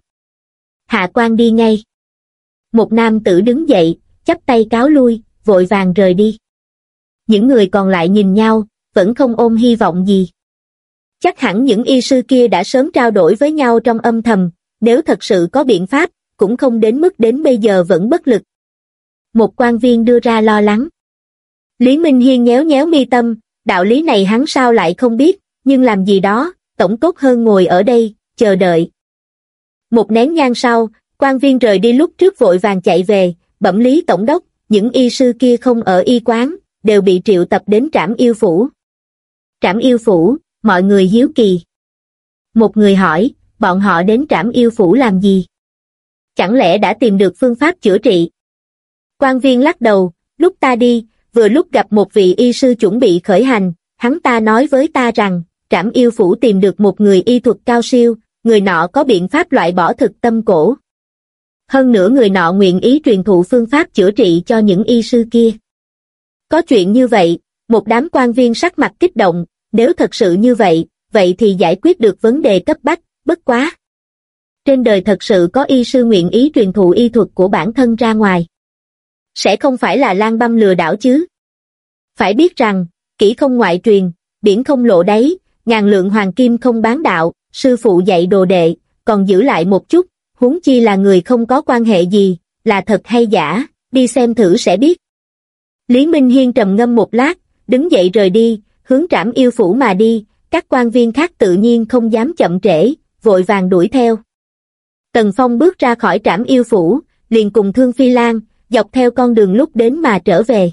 Speaker 2: Hạ quan đi ngay. Một nam tử đứng dậy, chắp tay cáo lui, vội vàng rời đi. Những người còn lại nhìn nhau, vẫn không ôm hy vọng gì. Chắc hẳn những y sư kia đã sớm trao đổi với nhau trong âm thầm, nếu thật sự có biện pháp, cũng không đến mức đến bây giờ vẫn bất lực. Một quan viên đưa ra lo lắng. Lý Minh Hiên nhéo nhéo mi tâm, đạo lý này hắn sao lại không biết, nhưng làm gì đó, tổng tốt hơn ngồi ở đây, chờ đợi. Một nén nhang sau, quan viên rời đi lúc trước vội vàng chạy về, bẩm Lý tổng đốc, những y sư kia không ở y quán, đều bị triệu tập đến Trảm Yêu Phủ. Trảm Yêu Phủ, mọi người hiếu kỳ. Một người hỏi, bọn họ đến Trảm Yêu Phủ làm gì? Chẳng lẽ đã tìm được phương pháp chữa trị? Quan viên lắc đầu, lúc ta đi, vừa lúc gặp một vị y sư chuẩn bị khởi hành, hắn ta nói với ta rằng, Trảm Yêu Phủ tìm được một người y thuật cao siêu, người nọ có biện pháp loại bỏ thực tâm cổ. Hơn nữa người nọ nguyện ý truyền thụ phương pháp chữa trị cho những y sư kia. Có chuyện như vậy, một đám quan viên sắc mặt kích động, nếu thật sự như vậy, vậy thì giải quyết được vấn đề cấp bách, bất quá. Trên đời thật sự có y sư nguyện ý truyền thụ y thuật của bản thân ra ngoài. Sẽ không phải là lang băm lừa đảo chứ. Phải biết rằng, kỹ không ngoại truyền, biển không lộ đáy, ngàn lượng hoàng kim không bán đạo, sư phụ dạy đồ đệ, còn giữ lại một chút, huống chi là người không có quan hệ gì, là thật hay giả, đi xem thử sẽ biết. Lý Minh Hiên trầm ngâm một lát, đứng dậy rời đi, hướng Trảm Yêu Phủ mà đi, các quan viên khác tự nhiên không dám chậm trễ, vội vàng đuổi theo. Tần Phong bước ra khỏi Trảm Yêu Phủ, liền cùng Thương Phi Lan, dọc theo con đường lúc đến mà trở về.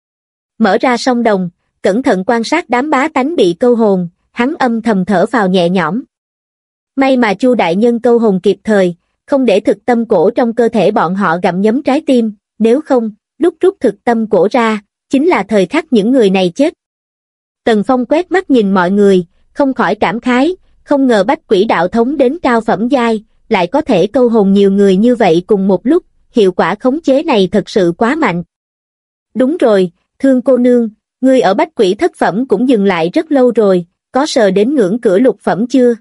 Speaker 2: Mở ra sông Đồng, cẩn thận quan sát đám bá tánh bị câu hồn, hắn âm thầm thở phào nhẹ nhõm. May mà Chu đại nhân câu hồn kịp thời, không để thực tâm cổ trong cơ thể bọn họ gặm nhấm trái tim, nếu không, lúc rút thực tâm cổ ra, chính là thời khắc những người này chết. Tần Phong quét mắt nhìn mọi người, không khỏi cảm khái, không ngờ Bách Quỷ Đạo Thống đến cao phẩm giai, lại có thể câu hồn nhiều người như vậy cùng một lúc, hiệu quả khống chế này thật sự quá mạnh. Đúng rồi, Thương cô nương, ngươi ở Bách Quỷ thất phẩm cũng dừng lại rất lâu rồi, có sờ đến ngưỡng cửa lục phẩm chưa?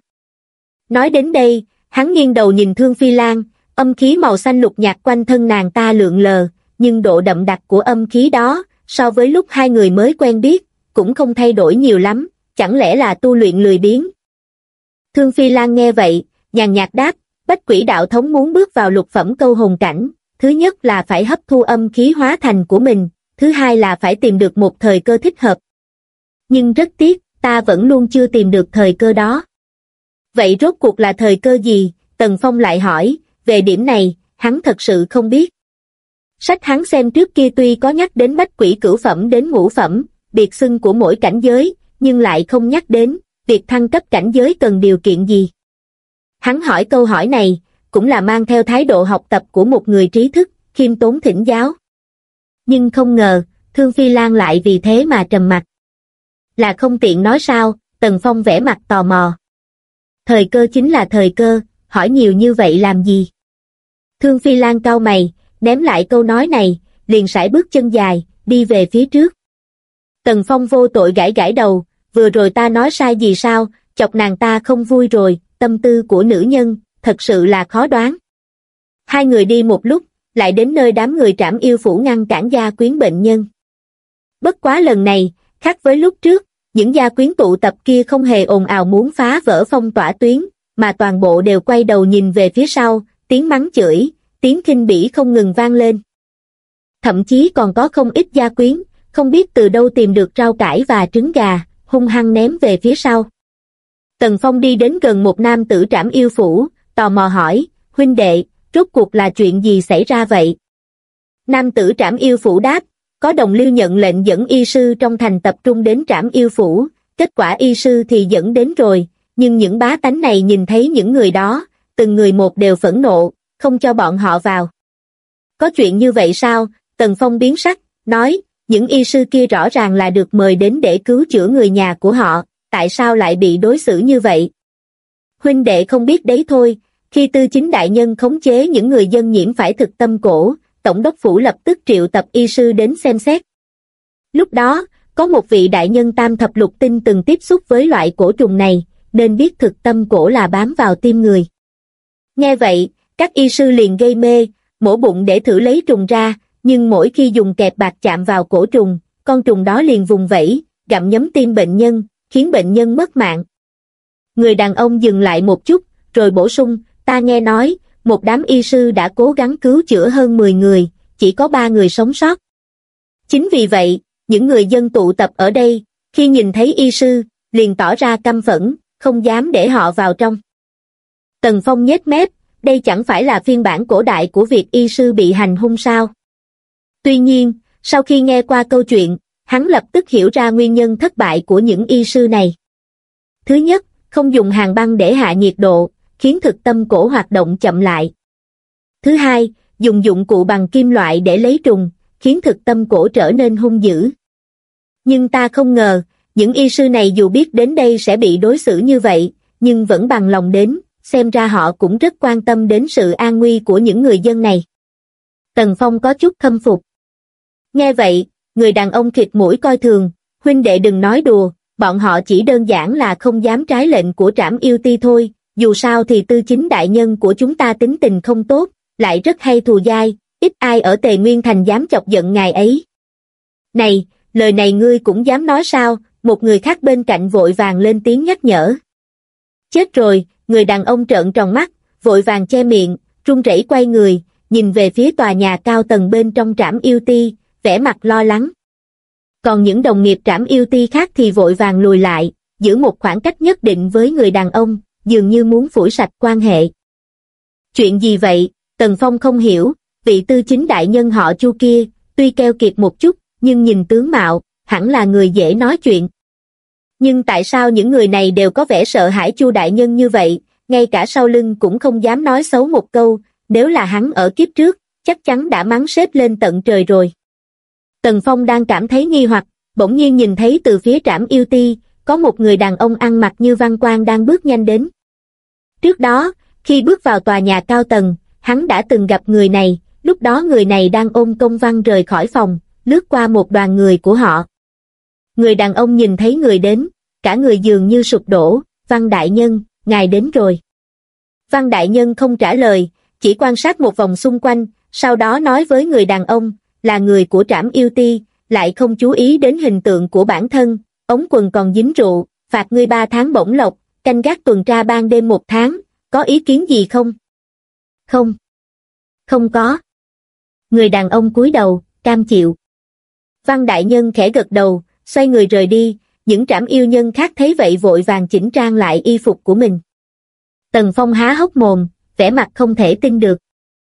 Speaker 2: Nói đến đây, hắn nghiêng đầu nhìn Thương Phi Lan, âm khí màu xanh lục nhạt quanh thân nàng ta lượn lờ, nhưng độ đậm đặc của âm khí đó, so với lúc hai người mới quen biết, cũng không thay đổi nhiều lắm, chẳng lẽ là tu luyện lười biếng? Thương Phi Lan nghe vậy, nhàn nhạt đáp, Bách Quỷ Đạo Thống muốn bước vào lục phẩm câu hồn cảnh, thứ nhất là phải hấp thu âm khí hóa thành của mình, thứ hai là phải tìm được một thời cơ thích hợp. Nhưng rất tiếc, ta vẫn luôn chưa tìm được thời cơ đó. Vậy rốt cuộc là thời cơ gì? Tần Phong lại hỏi, về điểm này, hắn thật sự không biết. Sách hắn xem trước kia tuy có nhắc đến bách quỷ cửu phẩm đến ngũ phẩm, biệt xưng của mỗi cảnh giới, nhưng lại không nhắc đến, việc thăng cấp cảnh giới cần điều kiện gì. Hắn hỏi câu hỏi này, cũng là mang theo thái độ học tập của một người trí thức, khiêm tốn thỉnh giáo. Nhưng không ngờ, Thương Phi Lan lại vì thế mà trầm mặc. Là không tiện nói sao? Tần Phong vẻ mặt tò mò. Thời cơ chính là thời cơ, hỏi nhiều như vậy làm gì? Thương Phi Lan cau mày, ném lại câu nói này, liền sải bước chân dài, đi về phía trước. Tần Phong vô tội gãi gãi đầu, vừa rồi ta nói sai gì sao, chọc nàng ta không vui rồi, tâm tư của nữ nhân, thật sự là khó đoán. Hai người đi một lúc, lại đến nơi đám người Trảm Yêu Phủ ngăn cản gia quyến bệnh nhân. Bất quá lần này, khác với lúc trước, những gia quyến tụ tập kia không hề ồn ào muốn phá vỡ phong tỏa tuyến, mà toàn bộ đều quay đầu nhìn về phía sau, tiếng mắng chửi, tiếng khinh bỉ không ngừng vang lên. Thậm chí còn có không ít gia quyến, không biết từ đâu tìm được rau cải và trứng gà, hung hăng ném về phía sau. Tần Phong đi đến gần một nam tử Trảm Yêu Phủ, tò mò hỏi, huynh đệ, rốt cuộc là chuyện gì xảy ra vậy? Nam tử Trảm Yêu Phủ đáp, có đồng liêu nhận lệnh dẫn y sư trong thành tập trung đến Trảm Yêu Phủ, kết quả y sư thì dẫn đến rồi, nhưng những bá tánh này nhìn thấy những người đó, từng người một đều phẫn nộ, không cho bọn họ vào. Có chuyện như vậy sao? Tần Phong biến sắc, nói, những y sư kia rõ ràng là được mời đến để cứu chữa người nhà của họ, tại sao lại bị đối xử như vậy? Huynh đệ không biết đấy thôi, khi Tư Chính đại nhân khống chế những người dân nhiễm phải thực tâm cổ, Tổng đốc phủ lập tức triệu tập y sư đến xem xét. Lúc đó, có một vị đại nhân tam thập lục tinh từng tiếp xúc với loại cổ trùng này, nên biết thực tâm cổ là bám vào tim người. Nghe vậy, các y sư liền gây mê, mổ bụng để thử lấy trùng ra, nhưng mỗi khi dùng kẹp bạc chạm vào cổ trùng, con trùng đó liền vùng vẫy, gặm nhấm tim bệnh nhân, khiến bệnh nhân mất mạng. Người đàn ông dừng lại một chút, rồi bổ sung, ta nghe nói, một đám y sư đã cố gắng cứu chữa hơn 10 người, chỉ có 3 người sống sót. Chính vì vậy, những người dân tụ tập ở đây, Khi nhìn thấy y sư, liền tỏ ra căm phẫn, không dám để họ vào trong. Tần Phong nhếch mép, đây chẳng phải là phiên bản cổ đại của việc y sư bị hành hung sao? Tuy nhiên, sau khi nghe qua câu chuyện, hắn lập tức hiểu ra nguyên nhân thất bại của những y sư này. Thứ nhất, không dùng hàn băng để hạ nhiệt độ, khiến thực tâm cổ hoạt động chậm lại. Thứ hai, dùng dụng cụ bằng kim loại để lấy trùng, khiến thực tâm cổ trở nên hung dữ. Nhưng ta không ngờ, những y sư này dù biết đến đây sẽ bị đối xử như vậy, nhưng vẫn bằng lòng đến, xem ra họ cũng rất quan tâm đến sự an nguy của những người dân này. Tần Phong có chút khâm phục. Nghe vậy, người đàn ông khịt mũi coi thường, huynh đệ đừng nói đùa, bọn họ chỉ đơn giản là không dám trái lệnh của Trảm Yêu Ti thôi, dù sao thì Tư Chính đại nhân của chúng ta tính tình không tốt, lại rất hay thù dai, ít ai ở Tề Nguyên Thành dám chọc giận ngài ấy. Này, lời này ngươi cũng dám nói sao? Một người khác bên cạnh vội vàng lên tiếng nhắc nhở. Chết rồi, người đàn ông trợn tròn mắt, vội vàng che miệng, run rẩy quay người, nhìn về phía tòa nhà cao tầng bên trong Trảm Yêu Ti, vẻ mặt lo lắng. Còn những đồng nghiệp Trảm Yêu Ti khác thì vội vàng lùi lại, giữ một khoảng cách nhất định với người đàn ông, dường như muốn phủi sạch quan hệ. Chuyện gì vậy? Tần Phong không hiểu, vị Tư Chính đại nhân họ Chu kia, tuy keo kiệt một chút, nhưng nhìn tướng mạo, hẳn là người dễ nói chuyện. Nhưng tại sao những người này đều có vẻ sợ hãi Chu đại nhân như vậy, ngay cả sau lưng cũng không dám nói xấu một câu, nếu là hắn ở kiếp trước, chắc chắn đã mắng sếp lên tận trời rồi. Tần Phong đang cảm thấy nghi hoặc, bỗng nhiên nhìn thấy từ phía Trảm Yêu Ti, có một người đàn ông ăn mặc như Văn Quan đang bước nhanh đến. Trước đó, khi bước vào tòa nhà cao tầng, hắn đã từng gặp người này, lúc đó người này đang ôm công văn rời khỏi phòng, lướt qua một đoàn người của họ. Người đàn ông nhìn thấy người đến, cả người dường như sụp đổ, Văn đại nhân, ngài đến rồi. Văn đại nhân không trả lời, chỉ quan sát một vòng xung quanh, sau đó nói với người đàn ông, là người của Trảm Yêu Ti, lại không chú ý đến hình tượng của bản thân, ống quần còn dính rượu, phạt ngươi 3 tháng bổng lộc, canh gác tuần tra ban đêm 1 tháng, có ý kiến gì không? Không. Không có. Người đàn ông cúi đầu, cam chịu. Văn đại nhân khẽ gật đầu, xoay người rời đi, những Trảm Yêu nhân khác thấy vậy vội vàng chỉnh trang lại y phục của mình. Tần Phong há hốc mồm, vẻ mặt không thể tin được.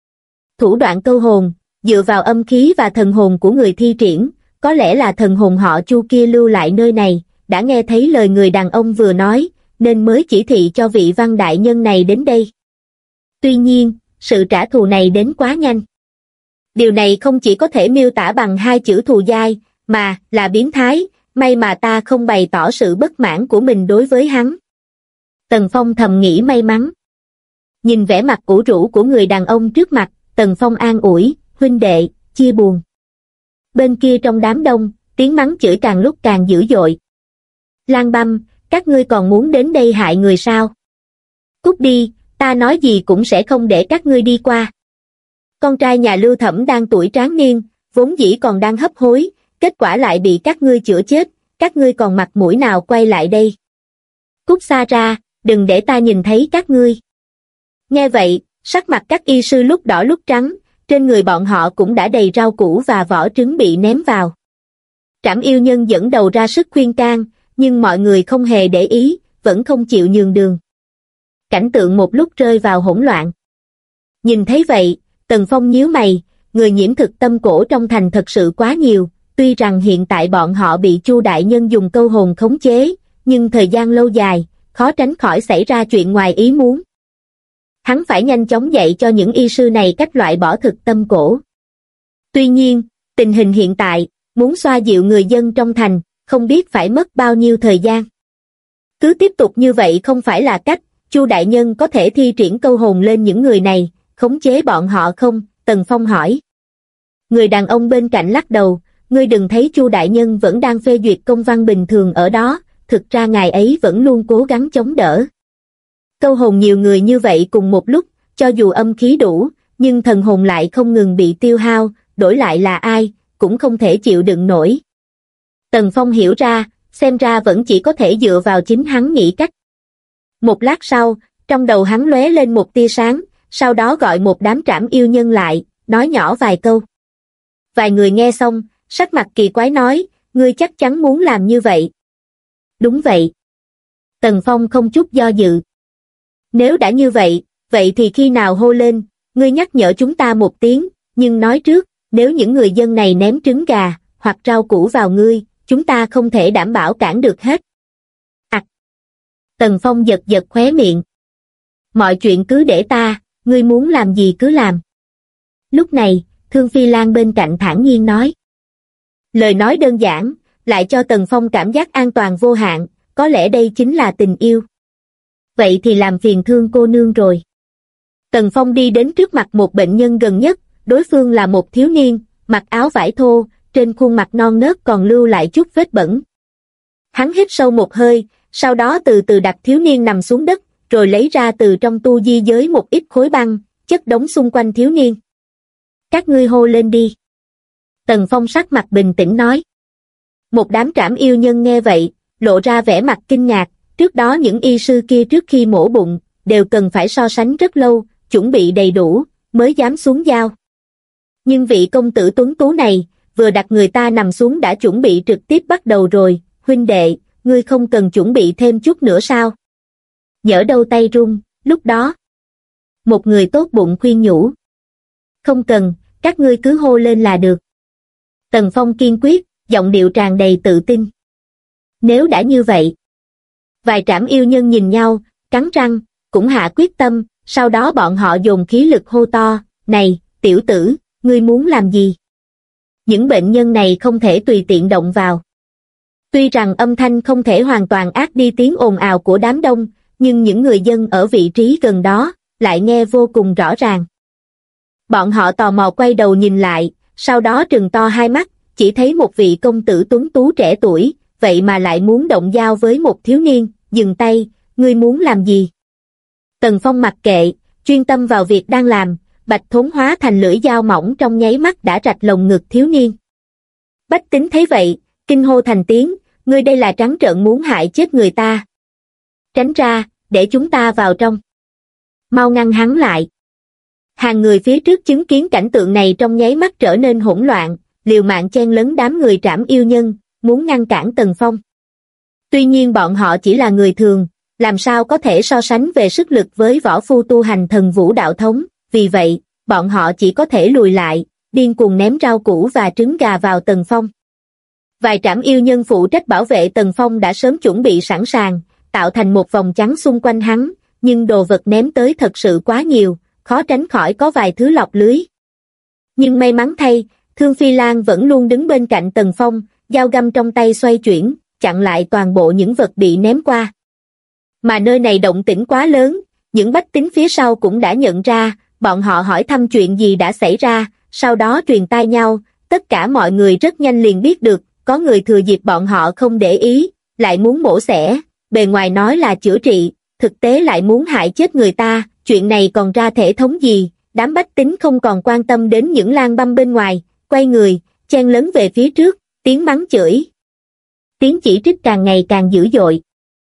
Speaker 2: Thủ đoạn câu hồn, dựa vào âm khí và thần hồn của người thi triển, có lẽ là thần hồn họ Chu kia lưu lại nơi này, đã nghe thấy lời người đàn ông vừa nói, nên mới chỉ thị cho vị Văn đại nhân này đến đây. Tuy nhiên, sự trả thù này đến quá nhanh. Điều này không chỉ có thể miêu tả bằng 2 chữ thù dai, mà là biến thái, may mà ta không bày tỏ sự bất mãn của mình đối với hắn. Tần Phong thầm nghĩ may mắn. Nhìn vẻ mặt ủ rũ của người đàn ông trước mặt, Tần Phong an ủi, huynh đệ, chia buồn. Bên kia trong đám đông, tiếng mắng chửi càng lúc càng dữ dội. Lang Băm, các ngươi còn muốn đến đây hại người sao? Cút đi, ta nói gì cũng sẽ không để các ngươi đi qua. Con trai nhà Lưu Thẩm đang tuổi tráng niên, vốn dĩ còn đang hấp hối, kết quả lại bị các ngươi chữa chết, các ngươi còn mặt mũi nào quay lại đây? Cút xa ra, đừng để ta nhìn thấy các ngươi. Nghe vậy, sắc mặt các y sư lúc đỏ lúc trắng, trên người bọn họ cũng đã đầy rau củ và vỏ trứng bị ném vào. Trảm Yêu nhân dẫn đầu ra sức khuyên can, nhưng mọi người không hề để ý, vẫn không chịu nhường đường. Cảnh tượng một lúc rơi vào hỗn loạn. Nhìn thấy vậy, Tần Phong nhíu mày, người nhiễm thực tâm cổ trong thành thật sự quá nhiều, tuy rằng hiện tại bọn họ bị Chu đại nhân dùng câu hồn khống chế, nhưng thời gian lâu dài, khó tránh khỏi xảy ra chuyện ngoài ý muốn. Hắn phải nhanh chóng dạy cho những y sư này cách loại bỏ thực tâm cổ. Tuy nhiên, tình hình hiện tại, muốn xoa dịu người dân trong thành, không biết phải mất bao nhiêu thời gian. Cứ tiếp tục như vậy không phải là cách, Chu đại nhân có thể thi triển câu hồn lên những người này, khống chế bọn họ không? Tần Phong hỏi. Người đàn ông bên cạnh lắc đầu, ngươi đừng thấy Chu đại nhân vẫn đang phê duyệt công văn bình thường ở đó, thực ra ngài ấy vẫn luôn cố gắng chống đỡ. Câu hồn nhiều người như vậy cùng một lúc, cho dù âm khí đủ, nhưng thần hồn lại không ngừng bị tiêu hao, đổi lại là ai, cũng không thể chịu đựng nổi. Tần Phong hiểu ra, xem ra vẫn chỉ có thể dựa vào chính hắn nghĩ cách. Một lát sau, trong đầu hắn lóe lên một tia sáng, sau đó gọi một đám Trảm Yêu nhân lại, nói nhỏ vài câu. Vài người nghe xong, sắc mặt kỳ quái nói, ngươi chắc chắn muốn làm như vậy. Đúng vậy. Tần Phong không chút do dự. Nếu đã như vậy, vậy thì khi nào hô lên, ngươi nhắc nhở chúng ta một tiếng, nhưng nói trước, nếu những người dân này ném trứng gà, hoặc rau củ vào ngươi, chúng ta không thể đảm bảo cản được hết. Tần Phong giật giật khóe miệng. Mọi chuyện cứ để ta, ngươi muốn làm gì cứ làm. Lúc này, Thương Phi Lan bên cạnh thản nhiên nói. Lời nói đơn giản, lại cho Tần Phong cảm giác an toàn vô hạn, có lẽ đây chính là tình yêu. Vậy thì làm phiền Thương cô nương rồi. Tần Phong đi đến trước mặt một bệnh nhân gần nhất, đối phương là một thiếu niên, mặc áo vải thô, trên khuôn mặt non nớt còn lưu lại chút vết bẩn. Hắn hít sâu một hơi, sau đó từ từ đặt thiếu niên nằm xuống đất, rồi lấy ra từ trong tu di giới một ít khối băng, chất đống xung quanh thiếu niên. Các ngươi hô lên đi. Tần Phong sắc mặt bình tĩnh nói. Một đám trảm yêu nhân nghe vậy, lộ ra vẻ mặt kinh ngạc, trước đó những y sư kia trước khi mổ bụng, đều cần phải so sánh rất lâu, chuẩn bị đầy đủ, mới dám xuống dao. Nhưng vị công tử tuấn tú này, vừa đặt người ta nằm xuống đã chuẩn bị trực tiếp bắt đầu rồi, huynh đệ, ngươi không cần chuẩn bị thêm chút nữa sao? Nhỡ đâu tay run, lúc đó. Một người tốt bụng khuyên nhủ. Không cần, các ngươi cứ hô lên là được. Tần Phong kiên quyết, giọng điệu tràn đầy tự tin. Nếu đã như vậy. Vài trảm yêu nhân nhìn nhau, cắn răng, cũng hạ quyết tâm, sau đó bọn họ dồn khí lực hô to, này, tiểu tử, ngươi muốn làm gì? Những bệnh nhân này không thể tùy tiện động vào. Tuy rằng âm thanh không thể hoàn toàn át đi tiếng ồn ào của đám đông, nhưng những người dân ở vị trí gần đó, lại nghe vô cùng rõ ràng. Bọn họ tò mò quay đầu nhìn lại, sau đó trừng to hai mắt, chỉ thấy một vị công tử tuấn tú trẻ tuổi, vậy mà lại muốn động dao với một thiếu niên, dừng tay, ngươi muốn làm gì? Tần Phong mặc kệ, chuyên tâm vào việc đang làm, bạch thốn hóa thành lưỡi dao mỏng trong nháy mắt đã rạch lồng ngực thiếu niên. Bách Tính thấy vậy, kinh hô thành tiếng, ngươi đây là trắng trợn muốn hại chết người ta. Tránh ra, để chúng ta vào trong. Mau ngăn hắn lại. Hàng người phía trước chứng kiến cảnh tượng này trong nháy mắt trở nên hỗn loạn, liều mạng chen lấn đám người trảm yêu nhân, muốn ngăn cản Tần Phong. Tuy nhiên bọn họ chỉ là người thường, làm sao có thể so sánh về sức lực với võ phu tu hành thần vũ đạo thống, vì vậy, bọn họ chỉ có thể lùi lại, điên cuồng ném rau củ và trứng gà vào Tần Phong. Vài trảm yêu nhân phụ trách bảo vệ Tần Phong đã sớm chuẩn bị sẵn sàng, tạo thành một vòng trắng xung quanh hắn, nhưng đồ vật ném tới thật sự quá nhiều, khó tránh khỏi có vài thứ lọt lưới. Nhưng may mắn thay, Thương Phi Lan vẫn luôn đứng bên cạnh Tần Phong, dao găm trong tay xoay chuyển, chặn lại toàn bộ những vật bị ném qua. Mà nơi này động tĩnh quá lớn, những bách tính phía sau cũng đã nhận ra, bọn họ hỏi thăm chuyện gì đã xảy ra, sau đó truyền tai nhau, tất cả mọi người rất nhanh liền biết được, có người thừa dịp bọn họ không để ý, lại muốn mổ xẻ, bề ngoài nói là chữa trị, thực tế lại muốn hại chết người ta, chuyện này còn ra thể thống gì, đám bách tính không còn quan tâm đến những lang băm bên ngoài, quay người, chen lấn về phía trước, tiếng mắng chửi. Tiếng chỉ trích càng ngày càng dữ dội.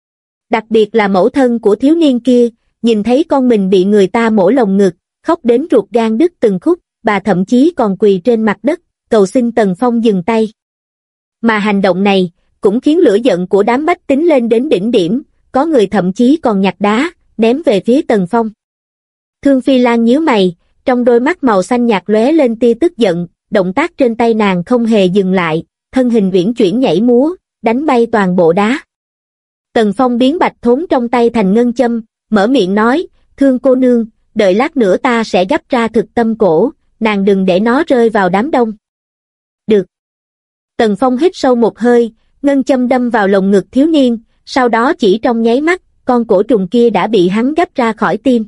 Speaker 2: Đặc biệt là mẫu thân của thiếu niên kia, nhìn thấy con mình bị người ta mổ lồng ngực, khóc đến ruột gan đứt từng khúc, bà thậm chí còn quỳ trên mặt đất, cầu xin Tần Phong dừng tay. Mà hành động này, cũng khiến lửa giận của đám bách tính lên đến đỉnh điểm, có người thậm chí còn nhặt đá, ném về phía Tần Phong. Thương Phi Lan nhíu mày, trong đôi mắt màu xanh nhạt lóe lên tia tức giận, động tác trên tay nàng không hề dừng lại, thân hình uyển chuyển nhảy múa, đánh bay toàn bộ đá. Tần Phong biến bạch thốn trong tay thành ngân châm, mở miệng nói, Thương cô nương, đợi lát nữa ta sẽ gấp ra thực tâm cổ, nàng đừng để nó rơi vào đám đông. Được. Tần Phong hít sâu một hơi, ngân châm đâm vào lồng ngực thiếu niên, sau đó chỉ trong nháy mắt, con cổ trùng kia đã bị hắn gấp ra khỏi tim.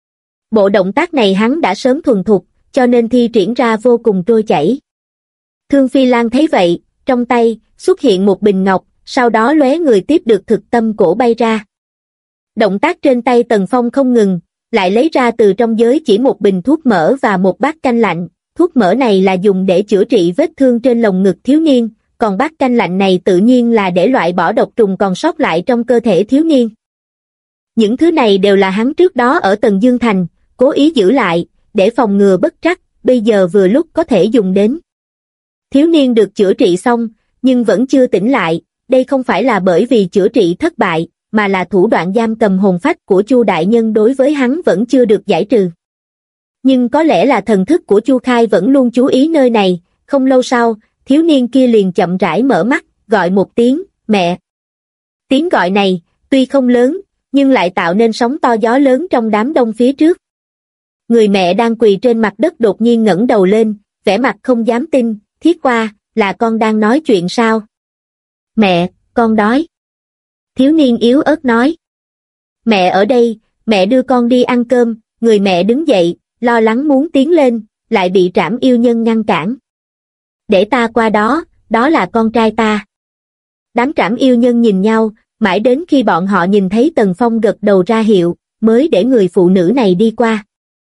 Speaker 2: Bộ động tác này hắn đã sớm thuần thục, cho nên thi triển ra vô cùng trôi chảy. Thương Phi Lan thấy vậy, trong tay xuất hiện một bình ngọc, sau đó lóe người tiếp được thực tâm cổ bay ra. Động tác trên tay Tần Phong không ngừng, lại lấy ra từ trong giới chỉ một bình thuốc mỡ và một bát canh lạnh. Thuốc mỡ này là dùng để chữa trị vết thương trên lồng ngực thiếu niên, còn bát canh lạnh này tự nhiên là để loại bỏ độc trùng còn sót lại trong cơ thể thiếu niên. Những thứ này đều là hắn trước đó ở Tần Dương Thành, cố ý giữ lại, để phòng ngừa bất trắc, bây giờ vừa lúc có thể dùng đến. Thiếu niên được chữa trị xong, nhưng vẫn chưa tỉnh lại, đây không phải là bởi vì chữa trị thất bại, mà là thủ đoạn giam cầm hồn phách của Chu đại nhân đối với hắn vẫn chưa được giải trừ. Nhưng có lẽ là thần thức của Chu Khai vẫn luôn chú ý nơi này, không lâu sau, thiếu niên kia liền chậm rãi mở mắt, gọi một tiếng, mẹ. Tiếng gọi này, tuy không lớn, nhưng lại tạo nên sóng to gió lớn trong đám đông phía trước. Người mẹ đang quỳ trên mặt đất đột nhiên ngẩng đầu lên, vẻ mặt không dám tin, Thiết Hoa, là con đang nói chuyện sao? Mẹ, con đói. Thiếu niên yếu ớt nói. Mẹ ở đây, mẹ đưa con đi ăn cơm, người mẹ đứng dậy, lo lắng muốn tiến lên, lại bị Trảm Yêu Nhân ngăn cản. Để ta qua đó, đó là con trai ta. Đám Trảm Yêu Nhân nhìn nhau, mãi đến khi bọn họ nhìn thấy Tần Phong gật đầu ra hiệu, mới để người phụ nữ này đi qua.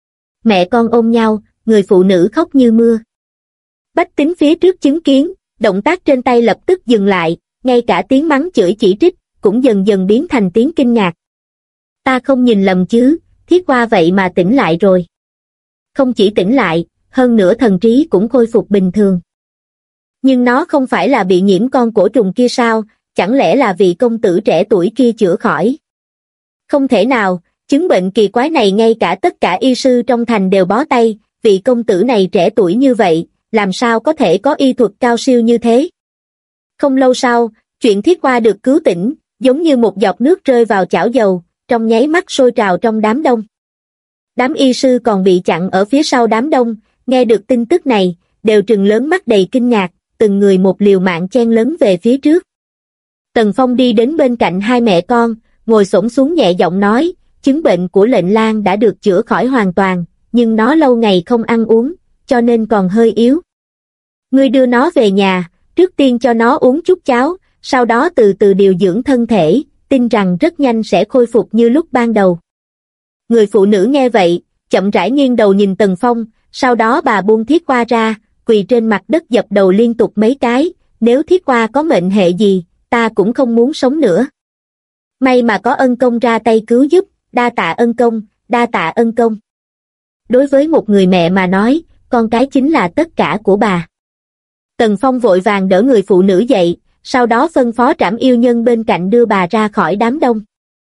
Speaker 2: Mẹ con ôm nhau, người phụ nữ khóc như mưa. Bách Tính phía trước chứng kiến, động tác trên tay lập tức dừng lại, ngay cả tiếng mắng chửi chỉ trích, cũng dần dần biến thành tiếng kinh ngạc. Ta không nhìn lầm chứ, Thiết Hoa vậy mà tỉnh lại rồi. Không chỉ tỉnh lại, hơn nữa thần trí cũng khôi phục bình thường. Nhưng nó không phải là bị nhiễm con cổ trùng kia sao, chẳng lẽ là vị công tử trẻ tuổi kia chữa khỏi? Không thể nào, chứng bệnh kỳ quái này ngay cả tất cả y sư trong thành đều bó tay, vị công tử này trẻ tuổi như vậy, làm sao có thể có y thuật cao siêu như thế? Không lâu sau, chuyện Thiết Hoa được cứu tỉnh, giống như một giọt nước rơi vào chảo dầu, trong nháy mắt sôi trào trong đám đông. Đám y sư còn bị chặn ở phía sau đám đông, nghe được tin tức này, đều trừng lớn mắt đầy kinh ngạc, từng người một liều mạng chen lấn về phía trước. Tần Phong đi đến bên cạnh hai mẹ con, ngồi xổm xuống nhẹ giọng nói, chứng bệnh của Lệnh Lang đã được chữa khỏi hoàn toàn, nhưng nó lâu ngày không ăn uống, cho nên còn hơi yếu. Ngươi đưa nó về nhà, trước tiên cho nó uống chút cháo, sau đó từ từ điều dưỡng thân thể, tin rằng rất nhanh sẽ khôi phục như lúc ban đầu. Người phụ nữ nghe vậy, chậm rãi nghiêng đầu nhìn Tần Phong, sau đó bà buông Thiết Hoa ra, quỳ trên mặt đất dập đầu liên tục mấy cái, nếu Thiết Hoa có mệnh hệ gì, ta cũng không muốn sống nữa. May mà có ân công ra tay cứu giúp, đa tạ ân công, đa tạ ân công. Đối với một người mẹ mà nói, con cái chính là tất cả của bà. Tần Phong vội vàng đỡ người phụ nữ dậy, sau đó phân phó Trảm Yêu Nhân bên cạnh đưa bà ra khỏi đám đông.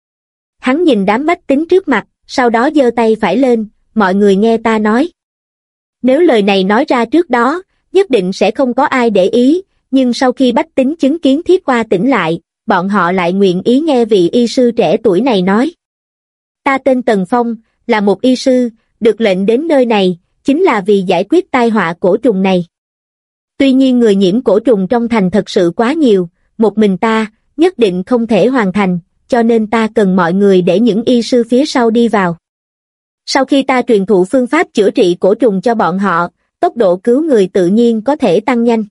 Speaker 2: Hắn nhìn đám bách tính trước mặt, sau đó giơ tay phải lên, mọi người nghe ta nói. Nếu lời này nói ra trước đó, nhất định sẽ không có ai để ý, nhưng sau khi bách tính chứng kiến Thiết Hoa tỉnh lại, bọn họ lại nguyện ý nghe vị y sư trẻ tuổi này nói. Ta tên Tần Phong, là một y sư, được lệnh đến nơi này, chính là vì giải quyết tai họa cổ trùng này. Tuy nhiên người nhiễm cổ trùng trong thành thật sự quá nhiều, một mình ta, nhất định không thể hoàn thành, cho nên ta cần mọi người để những y sư phía sau đi vào. Sau khi ta truyền thụ phương pháp chữa trị cổ trùng cho bọn họ, tốc độ cứu người tự nhiên có thể tăng nhanh.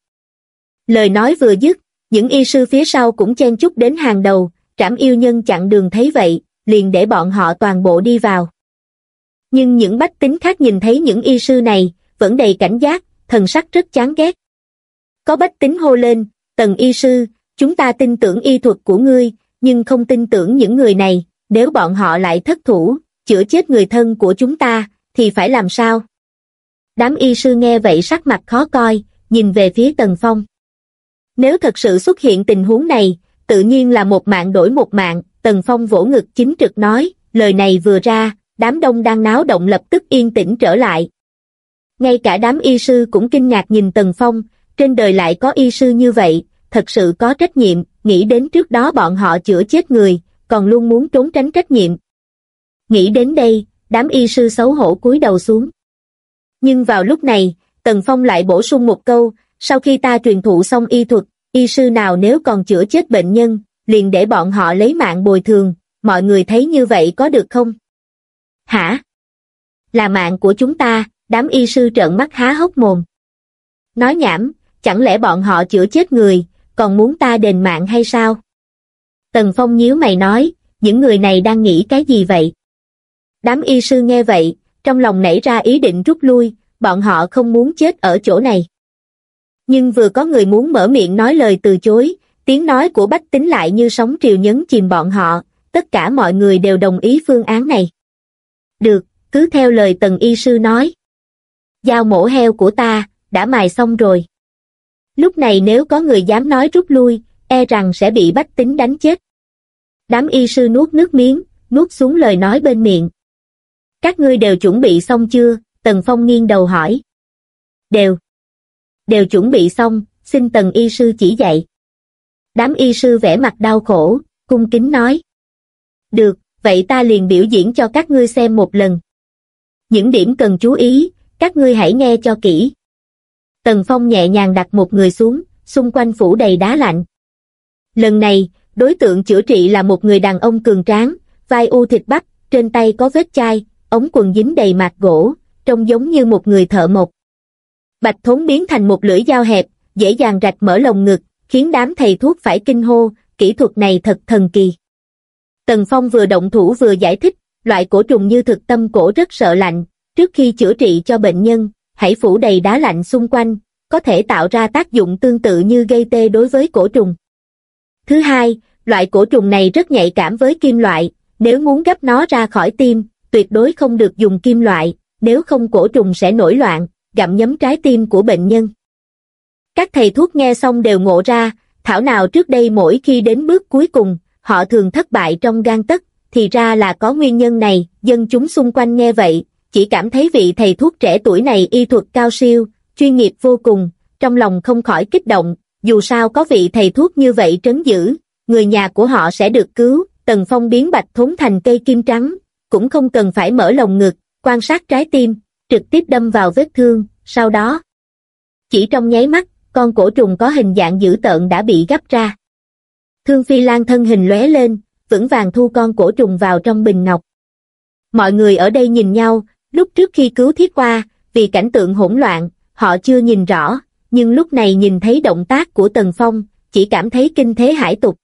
Speaker 2: Lời nói vừa dứt, những y sư phía sau cũng chen chúc đến hàng đầu, Trảm Yêu Nhân chặn đường thấy vậy, liền để bọn họ toàn bộ đi vào. Nhưng những bách tính khác nhìn thấy những y sư này, vẫn đầy cảnh giác, thần sắc rất chán ghét. Có bách tính hô lên, Tần y sư, chúng ta tin tưởng y thuật của ngươi, nhưng không tin tưởng những người này, nếu bọn họ lại thất thủ, chữa chết người thân của chúng ta, thì phải làm sao? Đám y sư nghe vậy sắc mặt khó coi, nhìn về phía Tần Phong. Nếu thật sự xuất hiện tình huống này, tự nhiên là một mạng đổi một mạng, Tần Phong vỗ ngực chính trực nói, lời này vừa ra, đám đông đang náo động lập tức yên tĩnh trở lại. Ngay cả đám y sư cũng kinh ngạc nhìn Tần Phong, trên đời lại có y sư như vậy, thật sự có trách nhiệm, nghĩ đến trước đó bọn họ chữa chết người, còn luôn muốn trốn tránh trách nhiệm. Nghĩ đến đây, đám y sư xấu hổ cúi đầu xuống. Nhưng vào lúc này, Tần Phong lại bổ sung một câu, sau khi ta truyền thụ xong y thuật, y sư nào nếu còn chữa chết bệnh nhân, liền để bọn họ lấy mạng bồi thường, mọi người thấy như vậy có được không? Hả? Là mạng của chúng ta, đám y sư trợn mắt há hốc mồm. Nói nhảm, chẳng lẽ bọn họ chữa chết người, còn muốn ta đền mạng hay sao? Tần Phong nhíu mày nói, những người này đang nghĩ cái gì vậy? Đám y sư nghe vậy, trong lòng nảy ra ý định rút lui, bọn họ không muốn chết ở chỗ này. Nhưng vừa có người muốn mở miệng nói lời từ chối, tiếng nói của bách tính lại như sóng triều nhấn chìm bọn họ, tất cả mọi người đều đồng ý phương án này. Được, cứ theo lời Tần y sư nói. Dao mổ heo của ta, đã mài xong rồi. Lúc này nếu có người dám nói rút lui, e rằng sẽ bị bách tính đánh chết. Đám y sư nuốt nước miếng, nuốt xuống lời nói bên miệng. Các ngươi đều chuẩn bị xong chưa? Tần Phong nghiêng đầu hỏi. Đều chuẩn bị xong, xin Tần y sư chỉ dạy. Đám y sư vẻ mặt đau khổ, cung kính nói. Được, vậy ta liền biểu diễn cho các ngươi xem một lần. Những điểm cần chú ý, các ngươi hãy nghe cho kỹ. Tần Phong nhẹ nhàng đặt một người xuống, xung quanh phủ đầy đá lạnh. Lần này, đối tượng chữa trị là một người đàn ông cường tráng, vai u thịt bắp, trên tay có vết chai, ống quần dính đầy mạt gỗ, trông giống như một người thợ mộc. Bạch Thốn biến thành một lưỡi dao hẹp, dễ dàng rạch mở lồng ngực, khiến đám thầy thuốc phải kinh hô, kỹ thuật này thật thần kỳ. Tần Phong vừa động thủ vừa giải thích, loại cổ trùng như thực tâm cổ rất sợ lạnh, trước khi chữa trị cho bệnh nhân, hãy phủ đầy đá lạnh xung quanh, có thể tạo ra tác dụng tương tự như gây tê đối với cổ trùng. Thứ hai, loại cổ trùng này rất nhạy cảm với kim loại, nếu muốn gấp nó ra khỏi tim, tuyệt đối không được dùng kim loại, nếu không cổ trùng sẽ nổi loạn, gặm nhấm trái tim của bệnh nhân. Các thầy thuốc nghe xong đều ngộ ra, thảo nào trước đây mỗi khi đến bước cuối cùng, họ thường thất bại trong gang tấc, thì ra là có nguyên nhân này. Dân chúng xung quanh nghe vậy, chỉ cảm thấy vị thầy thuốc trẻ tuổi này y thuật cao siêu, chuyên nghiệp vô cùng, trong lòng không khỏi kích động, dù sao có vị thầy thuốc như vậy trấn giữ, người nhà của họ sẽ được cứu. Tần Phong biến Bạch Thốn thành cây kim trắng, cũng không cần phải mở lồng ngực, quan sát trái tim, trực tiếp đâm vào vết thương, sau đó, chỉ trong nháy mắt, con cổ trùng có hình dạng dữ tợn đã bị gấp ra. Thương Phi Lan thân hình lóe lên, vững vàng thu con cổ trùng vào trong bình ngọc. Mọi người ở đây nhìn nhau, lúc trước khi cứu Thiết Hoa, vì cảnh tượng hỗn loạn, họ chưa nhìn rõ, nhưng lúc này nhìn thấy động tác của Tần Phong, chỉ cảm thấy kinh thế hải tục.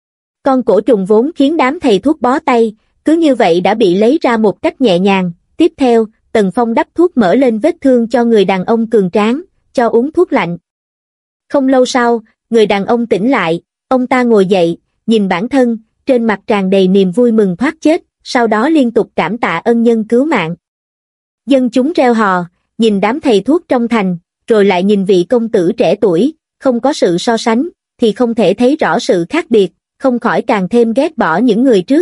Speaker 2: Con cổ trùng vốn khiến đám thầy thuốc bó tay, cứ như vậy đã bị lấy ra một cách nhẹ nhàng. Tiếp theo, Tần Phong đắp thuốc mỡ lên vết thương cho người đàn ông cường tráng, cho uống thuốc lạnh. Không lâu sau, người đàn ông tỉnh lại, ông ta ngồi dậy, nhìn bản thân, trên mặt tràn đầy niềm vui mừng thoát chết, sau đó liên tục cảm tạ ân nhân cứu mạng. Dân chúng reo hò, nhìn đám thầy thuốc trong thành, rồi lại nhìn vị công tử trẻ tuổi, không có sự so sánh, thì không thể thấy rõ sự khác biệt, không khỏi càng thêm ghét bỏ những người trước.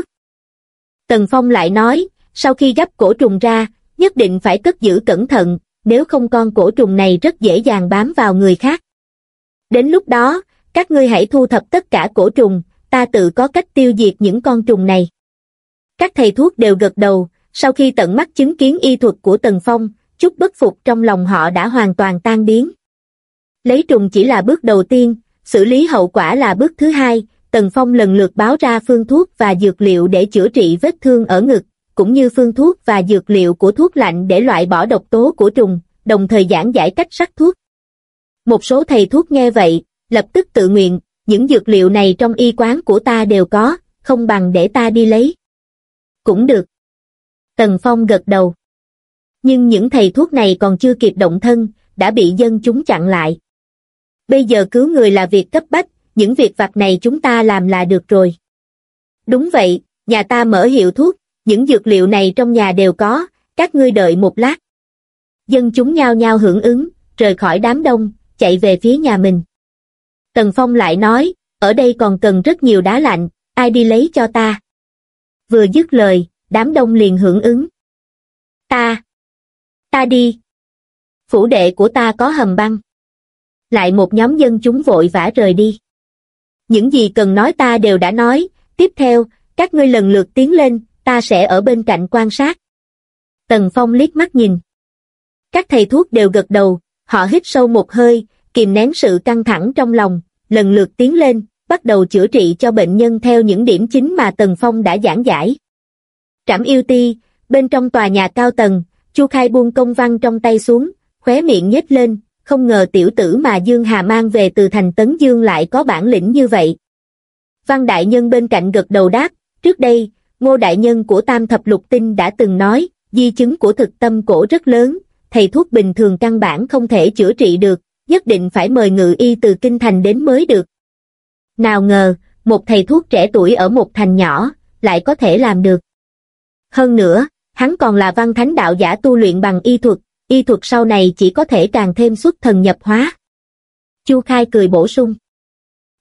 Speaker 2: Tần Phong lại nói, sau khi gấp cổ trùng ra, nhất định phải cất giữ cẩn thận, nếu không con cổ trùng này rất dễ dàng bám vào người khác. Đến lúc đó, các ngươi hãy thu thập tất cả cổ trùng, ta tự có cách tiêu diệt những con trùng này. Các thầy thuốc đều gật đầu, sau khi tận mắt chứng kiến y thuật của Tần Phong, chút bất phục trong lòng họ đã hoàn toàn tan biến. Lấy trùng chỉ là bước đầu tiên, xử lý hậu quả là bước thứ hai. Tần Phong lần lượt báo ra phương thuốc và dược liệu để chữa trị vết thương ở ngực, cũng như phương thuốc và dược liệu của thuốc lạnh để loại bỏ độc tố của trùng, đồng thời giảng giải cách sắc thuốc. Một số thầy thuốc nghe vậy, lập tức tự nguyện, những dược liệu này trong y quán của ta đều có, không bằng để ta đi lấy. Cũng được. Tần Phong gật đầu. Nhưng những thầy thuốc này còn chưa kịp động thân, đã bị dân chúng chặn lại. Bây giờ cứu người là việc cấp bách, những việc vặt này chúng ta làm là được rồi. Đúng vậy, nhà ta mở hiệu thuốc, những dược liệu này trong nhà đều có, các ngươi đợi một lát. Dân chúng nhao nhao hưởng ứng, rời khỏi đám đông, chạy về phía nhà mình. Tần Phong lại nói, ở đây còn cần rất nhiều đá lạnh, ai đi lấy cho ta. Vừa dứt lời, đám đông liền hưởng ứng. Ta đi. Phủ đệ của ta có hầm băng. Lại một nhóm dân chúng vội vã rời đi. Những gì cần nói ta đều đã nói, tiếp theo, các ngươi lần lượt tiến lên, ta sẽ ở bên cạnh quan sát. Tần Phong liếc mắt nhìn. Các thầy thuốc đều gật đầu, họ hít sâu một hơi, kìm nén sự căng thẳng trong lòng, lần lượt tiến lên, bắt đầu chữa trị cho bệnh nhân theo những điểm chính mà Tần Phong đã giảng giải. Trảm Yêu Ti, bên trong tòa nhà cao tầng, Chu Khai buông công văn trong tay xuống, khóe miệng nhếch lên, không ngờ tiểu tử mà Dương Hà mang về từ thành Tấn Dương lại có bản lĩnh như vậy. Văn đại nhân bên cạnh gật đầu đáp, trước đây, Ngô đại nhân của Tam Thập Lục Tinh đã từng nói, di chứng của thực tâm cổ rất lớn, thầy thuốc bình thường căn bản không thể chữa trị được, nhất định phải mời ngự y từ kinh thành đến mới được. Nào ngờ, một thầy thuốc trẻ tuổi ở một thành nhỏ, lại có thể làm được. Hơn nữa, hắn còn là văn thánh đạo giả tu luyện bằng y thuật sau này chỉ có thể càng thêm xuất thần nhập hóa. Chu Khai cười bổ sung.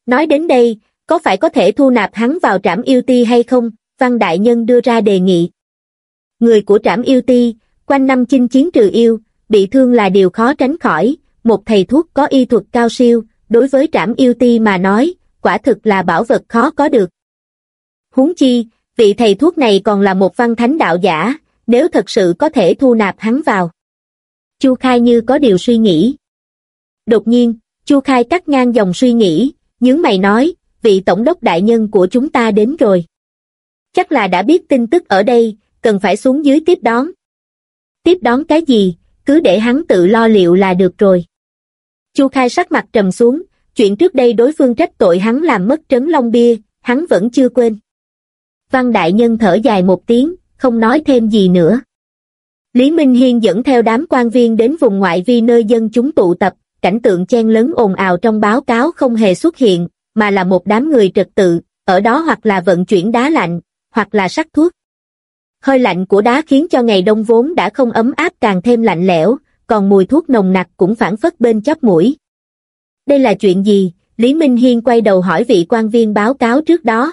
Speaker 2: Nói đến đây, có phải có thể thu nạp hắn vào Trảm Yêu Ti hay không? Văn đại nhân đưa ra đề nghị. Người của Trảm Yêu Ti, quanh năm chinh chiến trừ yêu, bị thương là điều khó tránh khỏi, một thầy thuốc có y thuật cao siêu, đối với Trảm Yêu Ti mà nói, quả thực là bảo vật khó có được. Huống chi, vị thầy thuốc này còn là một văn thánh đạo giả, nếu thật sự có thể thu nạp hắn vào. Chu Khai như có điều suy nghĩ. Đột nhiên, Chu Khai cắt ngang dòng suy nghĩ, nhướng mày nói, vị tổng đốc đại nhân của chúng ta đến rồi. Chắc là đã biết tin tức ở đây, cần phải xuống dưới tiếp đón. Tiếp đón cái gì, cứ để hắn tự lo liệu là được rồi. Chu Khai sắc mặt trầm xuống, chuyện trước đây đối phương trách tội hắn làm mất Trấn Long Bia, hắn vẫn chưa quên. Văn đại nhân thở dài một tiếng, không nói thêm gì nữa. Lý Minh Hiên dẫn theo đám quan viên đến vùng ngoại vi nơi dân chúng tụ tập, cảnh tượng chen lấn ồn ào trong báo cáo không hề xuất hiện, mà là một đám người trật tự, ở đó hoặc là vận chuyển đá lạnh, hoặc là sắc thuốc. Hơi lạnh của đá khiến cho ngày đông vốn đã không ấm áp càng thêm lạnh lẽo, còn mùi thuốc nồng nặc cũng phảng phất bên chóp mũi. Đây là chuyện gì? Lý Minh Hiên quay đầu hỏi vị quan viên báo cáo trước đó.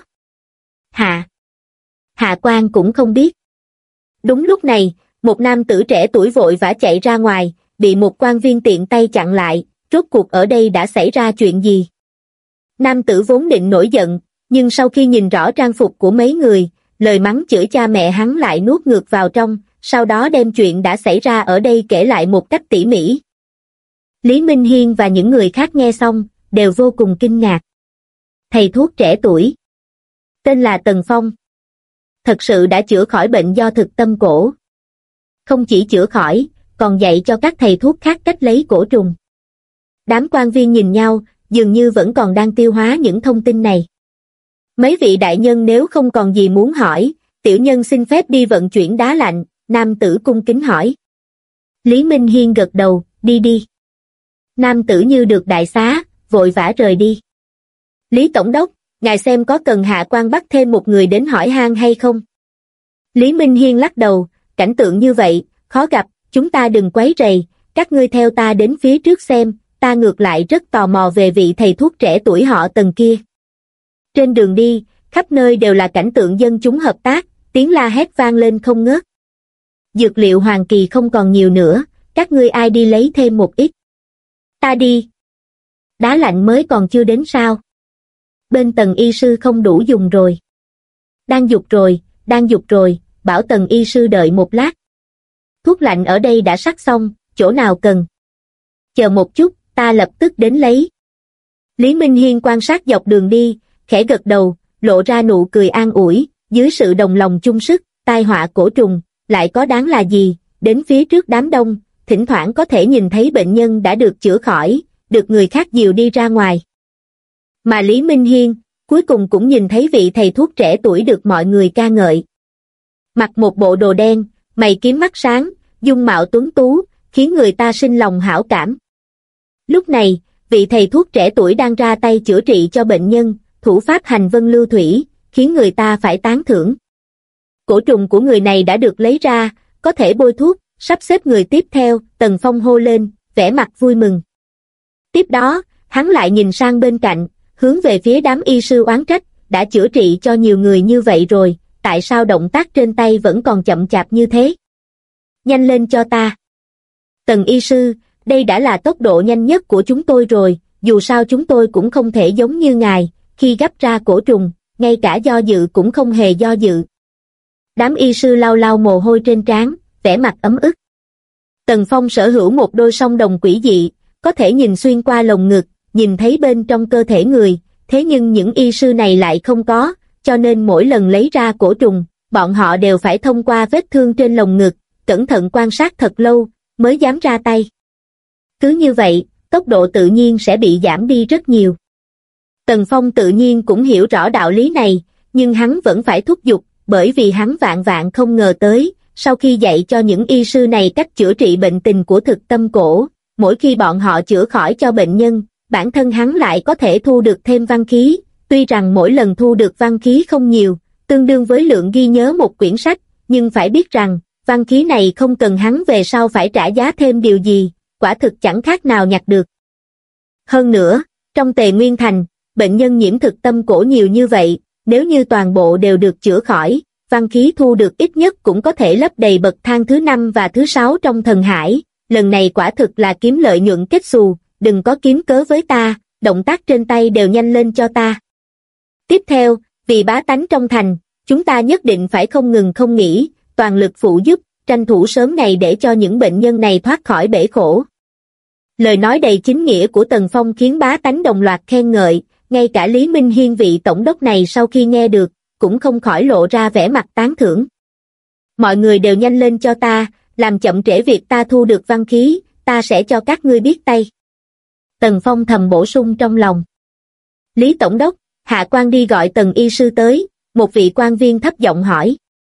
Speaker 2: Hạ quan cũng không biết. Đúng lúc này, một nam tử trẻ tuổi vội vã chạy ra ngoài, bị một quan viên tiện tay chặn lại, rốt cuộc ở đây đã xảy ra chuyện gì? Nam tử vốn định nổi giận, nhưng sau khi nhìn rõ trang phục của mấy người, lời mắng chửi cha mẹ hắn lại nuốt ngược vào trong, sau đó đem chuyện đã xảy ra ở đây kể lại một cách tỉ mỉ. Lý Minh Hiên và những người khác nghe xong, đều vô cùng kinh ngạc. Thầy thuốc trẻ tuổi, tên là Tần Phong, thật sự đã chữa khỏi bệnh do thực tâm cổ. Không chỉ chữa khỏi, còn dạy cho các thầy thuốc khác cách lấy cổ trùng. Đám quan viên nhìn nhau, dường như vẫn còn đang tiêu hóa những thông tin này. Mấy vị đại nhân nếu không còn gì muốn hỏi, tiểu nhân xin phép đi vận chuyển đá lạnh, nam tử cung kính hỏi. Lý Minh Hiên gật đầu, đi đi. Nam tử như được đại xá, vội vã rời đi. Lý Tổng đốc, ngài xem có cần hạ quan bắt thêm một người đến hỏi han hay không? Lý Minh Hiên lắc đầu, cảnh tượng như vậy, khó gặp, chúng ta đừng quấy rầy, các ngươi theo ta đến phía trước xem, ta ngược lại rất tò mò về vị thầy thuốc trẻ tuổi họ Tần kia. Trên đường đi, khắp nơi đều là cảnh tượng dân chúng hợp tác, tiếng la hét vang lên không ngớt. Dược liệu hoàng kỳ không còn nhiều nữa, các ngươi ai đi lấy thêm một ít. Ta đi. Đá lạnh mới còn chưa đến sao? Bên Tần y sư không đủ dùng rồi. Đang dục rồi, bảo Tần y sư đợi một lát. Thuốc lạnh ở đây đã sắc xong, chỗ nào cần? Chờ một chút, ta lập tức đến lấy. Lý Minh Hiên quan sát dọc đường đi, khẽ gật đầu, lộ ra nụ cười an ủi, dưới sự đồng lòng chung sức, tai họa cổ trùng, lại có đáng là gì, đến phía trước đám đông, thỉnh thoảng có thể nhìn thấy bệnh nhân đã được chữa khỏi, được người khác dìu đi ra ngoài. Mà Lý Minh Hiên, cuối cùng cũng nhìn thấy vị thầy thuốc trẻ tuổi được mọi người ca ngợi. Mặc một bộ đồ đen, mày kiếm mắt sáng, dung mạo tuấn tú, khiến người ta sinh lòng hảo cảm. Lúc này, vị thầy thuốc trẻ tuổi đang ra tay chữa trị cho bệnh nhân, thủ pháp hành vân lưu thủy, khiến người ta phải tán thưởng. Cổ trùng của người này đã được lấy ra, có thể bôi thuốc, sắp xếp người tiếp theo, Tần Phong hô lên, vẻ mặt vui mừng. Tiếp đó, hắn lại nhìn sang bên cạnh, hướng về phía đám y sư oán trách, đã chữa trị cho nhiều người như vậy rồi, tại sao động tác trên tay vẫn còn chậm chạp như thế? Nhanh lên cho ta. Tần y sư, đây đã là tốc độ nhanh nhất của chúng tôi rồi, dù sao chúng tôi cũng không thể giống như ngài, khi gấp ra cổ trùng, ngay cả do dự cũng không hề do dự. Đám y sư lau lau mồ hôi trên trán, vẻ mặt ấm ức. Tần Phong sở hữu một đôi song đồng quỷ dị, có thể nhìn xuyên qua lồng ngực, nhìn thấy bên trong cơ thể người, thế nhưng những y sư này lại không có, cho nên mỗi lần lấy ra cổ trùng, bọn họ đều phải thông qua vết thương trên lồng ngực, cẩn thận quan sát thật lâu, mới dám ra tay. Cứ như vậy, tốc độ tự nhiên sẽ bị giảm đi rất nhiều. Tần Phong tự nhiên cũng hiểu rõ đạo lý này, nhưng hắn vẫn phải thúc giục, bởi vì hắn vạn vạn không ngờ tới, sau khi dạy cho những y sư này cách chữa trị bệnh tình của thực tâm cổ, mỗi khi bọn họ chữa khỏi cho bệnh nhân, bản thân hắn lại có thể thu được thêm văn khí, tuy rằng mỗi lần thu được văn khí không nhiều, tương đương với lượng ghi nhớ một quyển sách, nhưng phải biết rằng, văn khí này không cần hắn về sau phải trả giá thêm điều gì, quả thực chẳng khác nào nhặt được. Hơn nữa, trong Tề Nguyên Thành, bệnh nhân nhiễm thực tâm cổ nhiều như vậy, nếu như toàn bộ đều được chữa khỏi, văn khí thu được ít nhất cũng có thể lấp đầy bậc thang thứ 5 và thứ 6 trong thần hải, lần này quả thực là kiếm lợi nhuận kết xù, đừng có kiếm cớ với ta, động tác trên tay đều nhanh lên cho ta. Tiếp theo, vì bá tánh trong thành, chúng ta nhất định phải không ngừng không nghỉ, toàn lực phụ giúp, tranh thủ sớm ngày để cho những bệnh nhân này thoát khỏi bể khổ. Lời nói đầy chính nghĩa của Tần Phong khiến bá tánh đồng loạt khen ngợi, ngay cả Lý Minh Hiên vị tổng đốc này sau khi nghe được, cũng không khỏi lộ ra vẻ mặt tán thưởng. Mọi người đều nhanh lên cho ta, làm chậm trễ việc ta thu được văn khí, ta sẽ cho các ngươi biết tay. Tần Phong thầm bổ sung trong lòng. Lý tổng đốc, hạ quan đi gọi Tần y sư tới, một vị quan viên thấp giọng hỏi.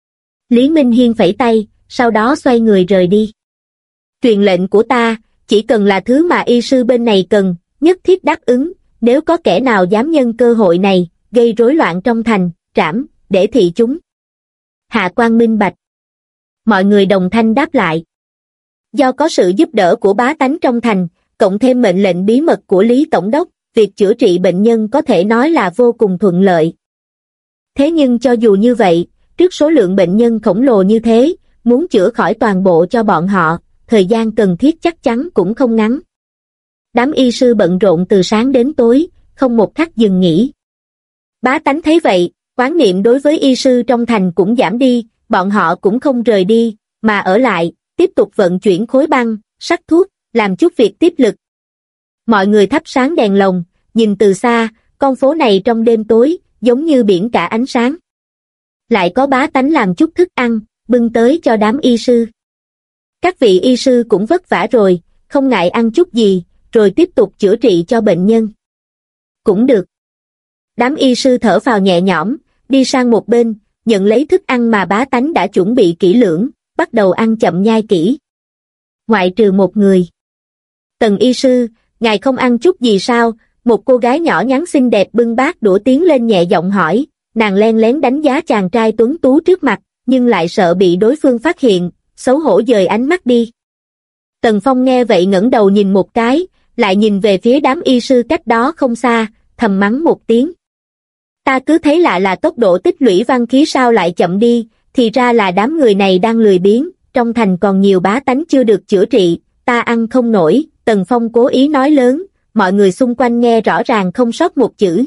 Speaker 2: Lý Minh Hiên phẩy tay, sau đó xoay người rời đi. Truyền lệnh của ta, chỉ cần là thứ mà y sư bên này cần, nhất thiết đáp ứng, nếu có kẻ nào dám nhân cơ hội này, gây rối loạn trong thành, trảm, để thị chúng. Hạ quan minh bạch. Mọi người đồng thanh đáp lại. Do có sự giúp đỡ của bá tánh trong thành, cộng thêm mệnh lệnh bí mật của Lý Tổng đốc, việc chữa trị bệnh nhân có thể nói là vô cùng thuận lợi. Thế nhưng cho dù như vậy, trước số lượng bệnh nhân khổng lồ như thế, muốn chữa khỏi toàn bộ cho bọn họ, thời gian cần thiết chắc chắn cũng không ngắn. Đám y sư bận rộn từ sáng đến tối, không một khắc dừng nghỉ. Bá tánh thấy vậy, oán niệm đối với y sư trong thành cũng giảm đi, bọn họ cũng không rời đi, mà ở lại, tiếp tục vận chuyển khối băng, sắc thuốc, làm chút việc tiếp lực. Mọi người thắp sáng đèn lồng, nhìn từ xa, con phố này trong đêm tối, giống như biển cả ánh sáng. Lại có bá tánh làm chút thức ăn, bưng tới cho đám y sư. Các vị y sư cũng vất vả rồi, không ngại ăn chút gì, rồi tiếp tục chữa trị cho bệnh nhân. Cũng được. Đám y sư thở phào nhẹ nhõm, đi sang một bên, nhận lấy thức ăn mà bá tánh đã chuẩn bị kỹ lưỡng, bắt đầu ăn chậm nhai kỹ. Ngoại trừ một người. Tần y sư, ngài không ăn chút gì sao? Một cô gái nhỏ nhắn xinh đẹp bưng bát đũa tiến lên nhẹ giọng hỏi, nàng len lén đánh giá chàng trai tuấn tú trước mặt, nhưng lại sợ bị đối phương phát hiện, xấu hổ dời ánh mắt đi. Tần Phong nghe vậy ngẩng đầu nhìn một cái, lại nhìn về phía đám y sư cách đó không xa, thầm mắng một tiếng. Ta cứ thấy lạ là tốc độ tích lũy văn khí sao lại chậm đi, thì ra là đám người này đang lười biếng, trong thành còn nhiều bá tánh chưa được chữa trị, ta ăn không nổi. Tần Phong cố ý nói lớn, mọi người xung quanh nghe rõ ràng không sót một chữ.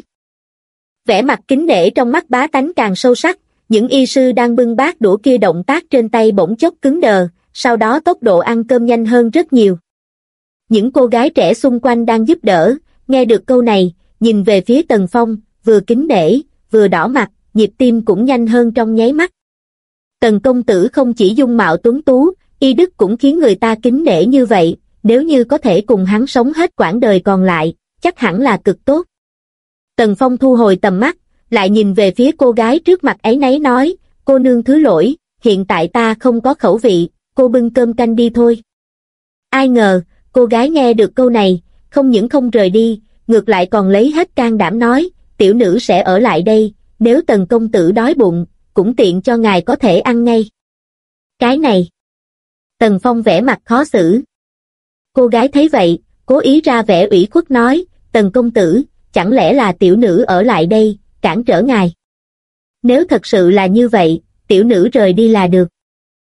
Speaker 2: Vẻ mặt kính nể trong mắt bá tánh càng sâu sắc, những y sư đang bưng bát đũa kia động tác trên tay bỗng chốc cứng đờ, sau đó tốc độ ăn cơm nhanh hơn rất nhiều. Những cô gái trẻ xung quanh đang giúp đỡ, nghe được câu này, nhìn về phía Tần Phong, vừa kính nể, vừa đỏ mặt, nhịp tim cũng nhanh hơn trong nháy mắt. Tần công tử không chỉ dung mạo tuấn tú, y đức cũng khiến người ta kính nể như vậy, nếu như có thể cùng hắn sống hết quãng đời còn lại, chắc hẳn là cực tốt. Tần Phong thu hồi tầm mắt, lại nhìn về phía cô gái trước mặt ấy nấy nói, cô nương thứ lỗi, hiện tại ta không có khẩu vị, cô bưng cơm canh đi thôi. Ai ngờ, cô gái nghe được câu này, không những không rời đi, ngược lại còn lấy hết can đảm nói, tiểu nữ sẽ ở lại đây, nếu Tần công tử đói bụng, cũng tiện cho ngài có thể ăn ngay. Cái này. Tần Phong vẻ mặt khó xử. Cô gái thấy vậy, cố ý ra vẻ ủy khuất nói, Tần công tử, chẳng lẽ là tiểu nữ ở lại đây, cản trở ngài. Nếu thật sự là như vậy, tiểu nữ rời đi là được.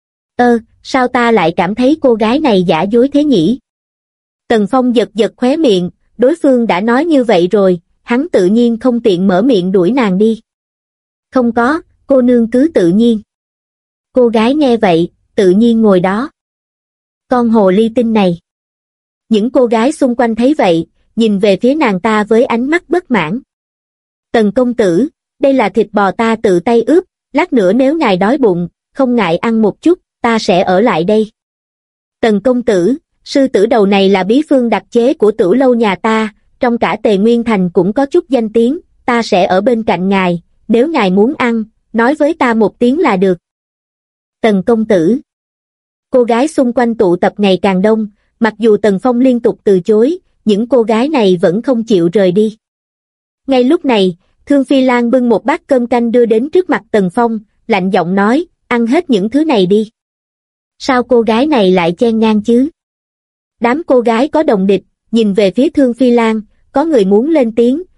Speaker 2: Sao ta lại cảm thấy cô gái này giả dối thế nhỉ? Tần Phong giật giật khóe miệng, đối phương đã nói như vậy rồi, hắn tự nhiên không tiện mở miệng đuổi nàng đi. Không có, cô nương cứ tự nhiên. Cô gái nghe vậy, tự nhiên ngồi đó. Con hồ ly tinh này. Những cô gái xung quanh thấy vậy, nhìn về phía nàng ta với ánh mắt bất mãn. Tần công tử, đây là thịt bò ta tự tay ướp, lát nữa nếu ngài đói bụng, không ngại ăn một chút, ta sẽ ở lại đây. Tần công tử, sư tử đầu này là bí phương đặc chế của Tửu lâu nhà ta, trong cả Tề Nguyên Thành cũng có chút danh tiếng, ta sẽ ở bên cạnh ngài, nếu ngài muốn ăn, nói với ta một tiếng là được. Tần công tử. Cô gái xung quanh tụ tập ngày càng đông, mặc dù Tần Phong liên tục từ chối, những cô gái này vẫn không chịu rời đi. Ngay lúc này, Thương Phi Lan bưng một bát cơm canh đưa đến trước mặt Tần Phong, lạnh giọng nói, ăn hết những thứ này đi. Sao cô gái này lại chen ngang chứ? Đám cô gái có đồng địch, nhìn về phía Thương Phi Lan, có người muốn lên tiếng,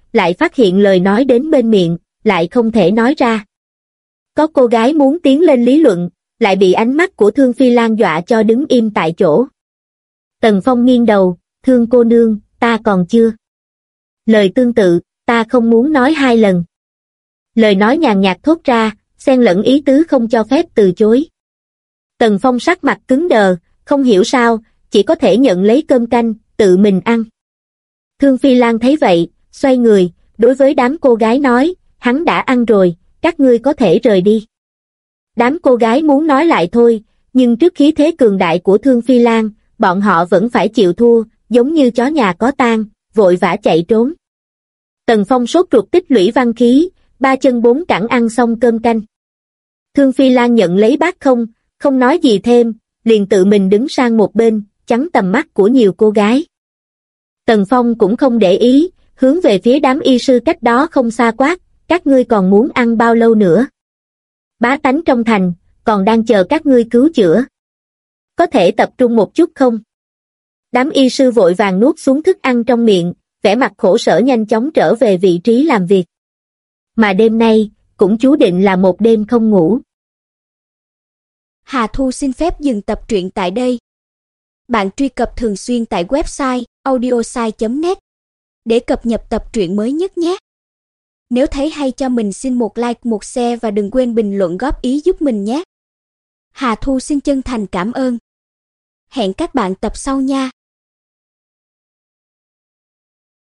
Speaker 2: lại phát hiện lời nói đến bên miệng, lại không thể nói ra. Có cô gái muốn tiến lên lý luận, lại bị ánh mắt của Thương Phi Lan dọa cho đứng im tại chỗ. Tần Phong nghiêng đầu, Thương cô nương, ta còn chưa. Lời tương tự, ta không muốn nói 2 lần. Lời nói nhàn nhạt thốt ra, xen lẫn ý tứ không cho phép từ chối. Tần Phong sắc mặt cứng đờ, không hiểu sao, chỉ có thể nhận lấy cơm canh, tự mình ăn. Thương Phi Lan thấy vậy, xoay người, đối với đám cô gái nói, hắn đã ăn rồi, các ngươi có thể rời đi. Đám cô gái muốn nói lại thôi, nhưng trước khí thế cường đại của Thương Phi Lan, bọn họ vẫn phải chịu thua, giống như chó nhà có tang, vội vã chạy trốn. Tần Phong sốt ruột tích lũy văn khí, 3 chân 4 cẳng ăn xong cơm canh. Thương Phi Lan nhận lấy bát không nói gì thêm, liền tự mình đứng sang một bên, chắn tầm mắt của nhiều cô gái. Tần Phong cũng không để ý, hướng về phía đám y sư cách đó không xa quát, các ngươi còn muốn ăn bao lâu nữa? Bá tánh trong thành, còn đang chờ các ngươi cứu chữa. Có thể tập trung một chút không? Đám y sư vội vàng nuốt xuống thức ăn trong miệng, vẻ mặt khổ sở nhanh chóng trở về vị trí làm việc. Mà đêm nay, cũng chú định là một đêm không ngủ.
Speaker 3: Hà Thu xin phép dừng tập truyện tại đây. Bạn truy cập thường xuyên tại website audiosai.net để cập nhật tập truyện mới nhất nhé. Nếu thấy hay cho mình xin một like, một share và đừng quên bình luận góp ý giúp mình nhé. Hà Thu xin chân thành cảm ơn. Hẹn các bạn tập sau nha.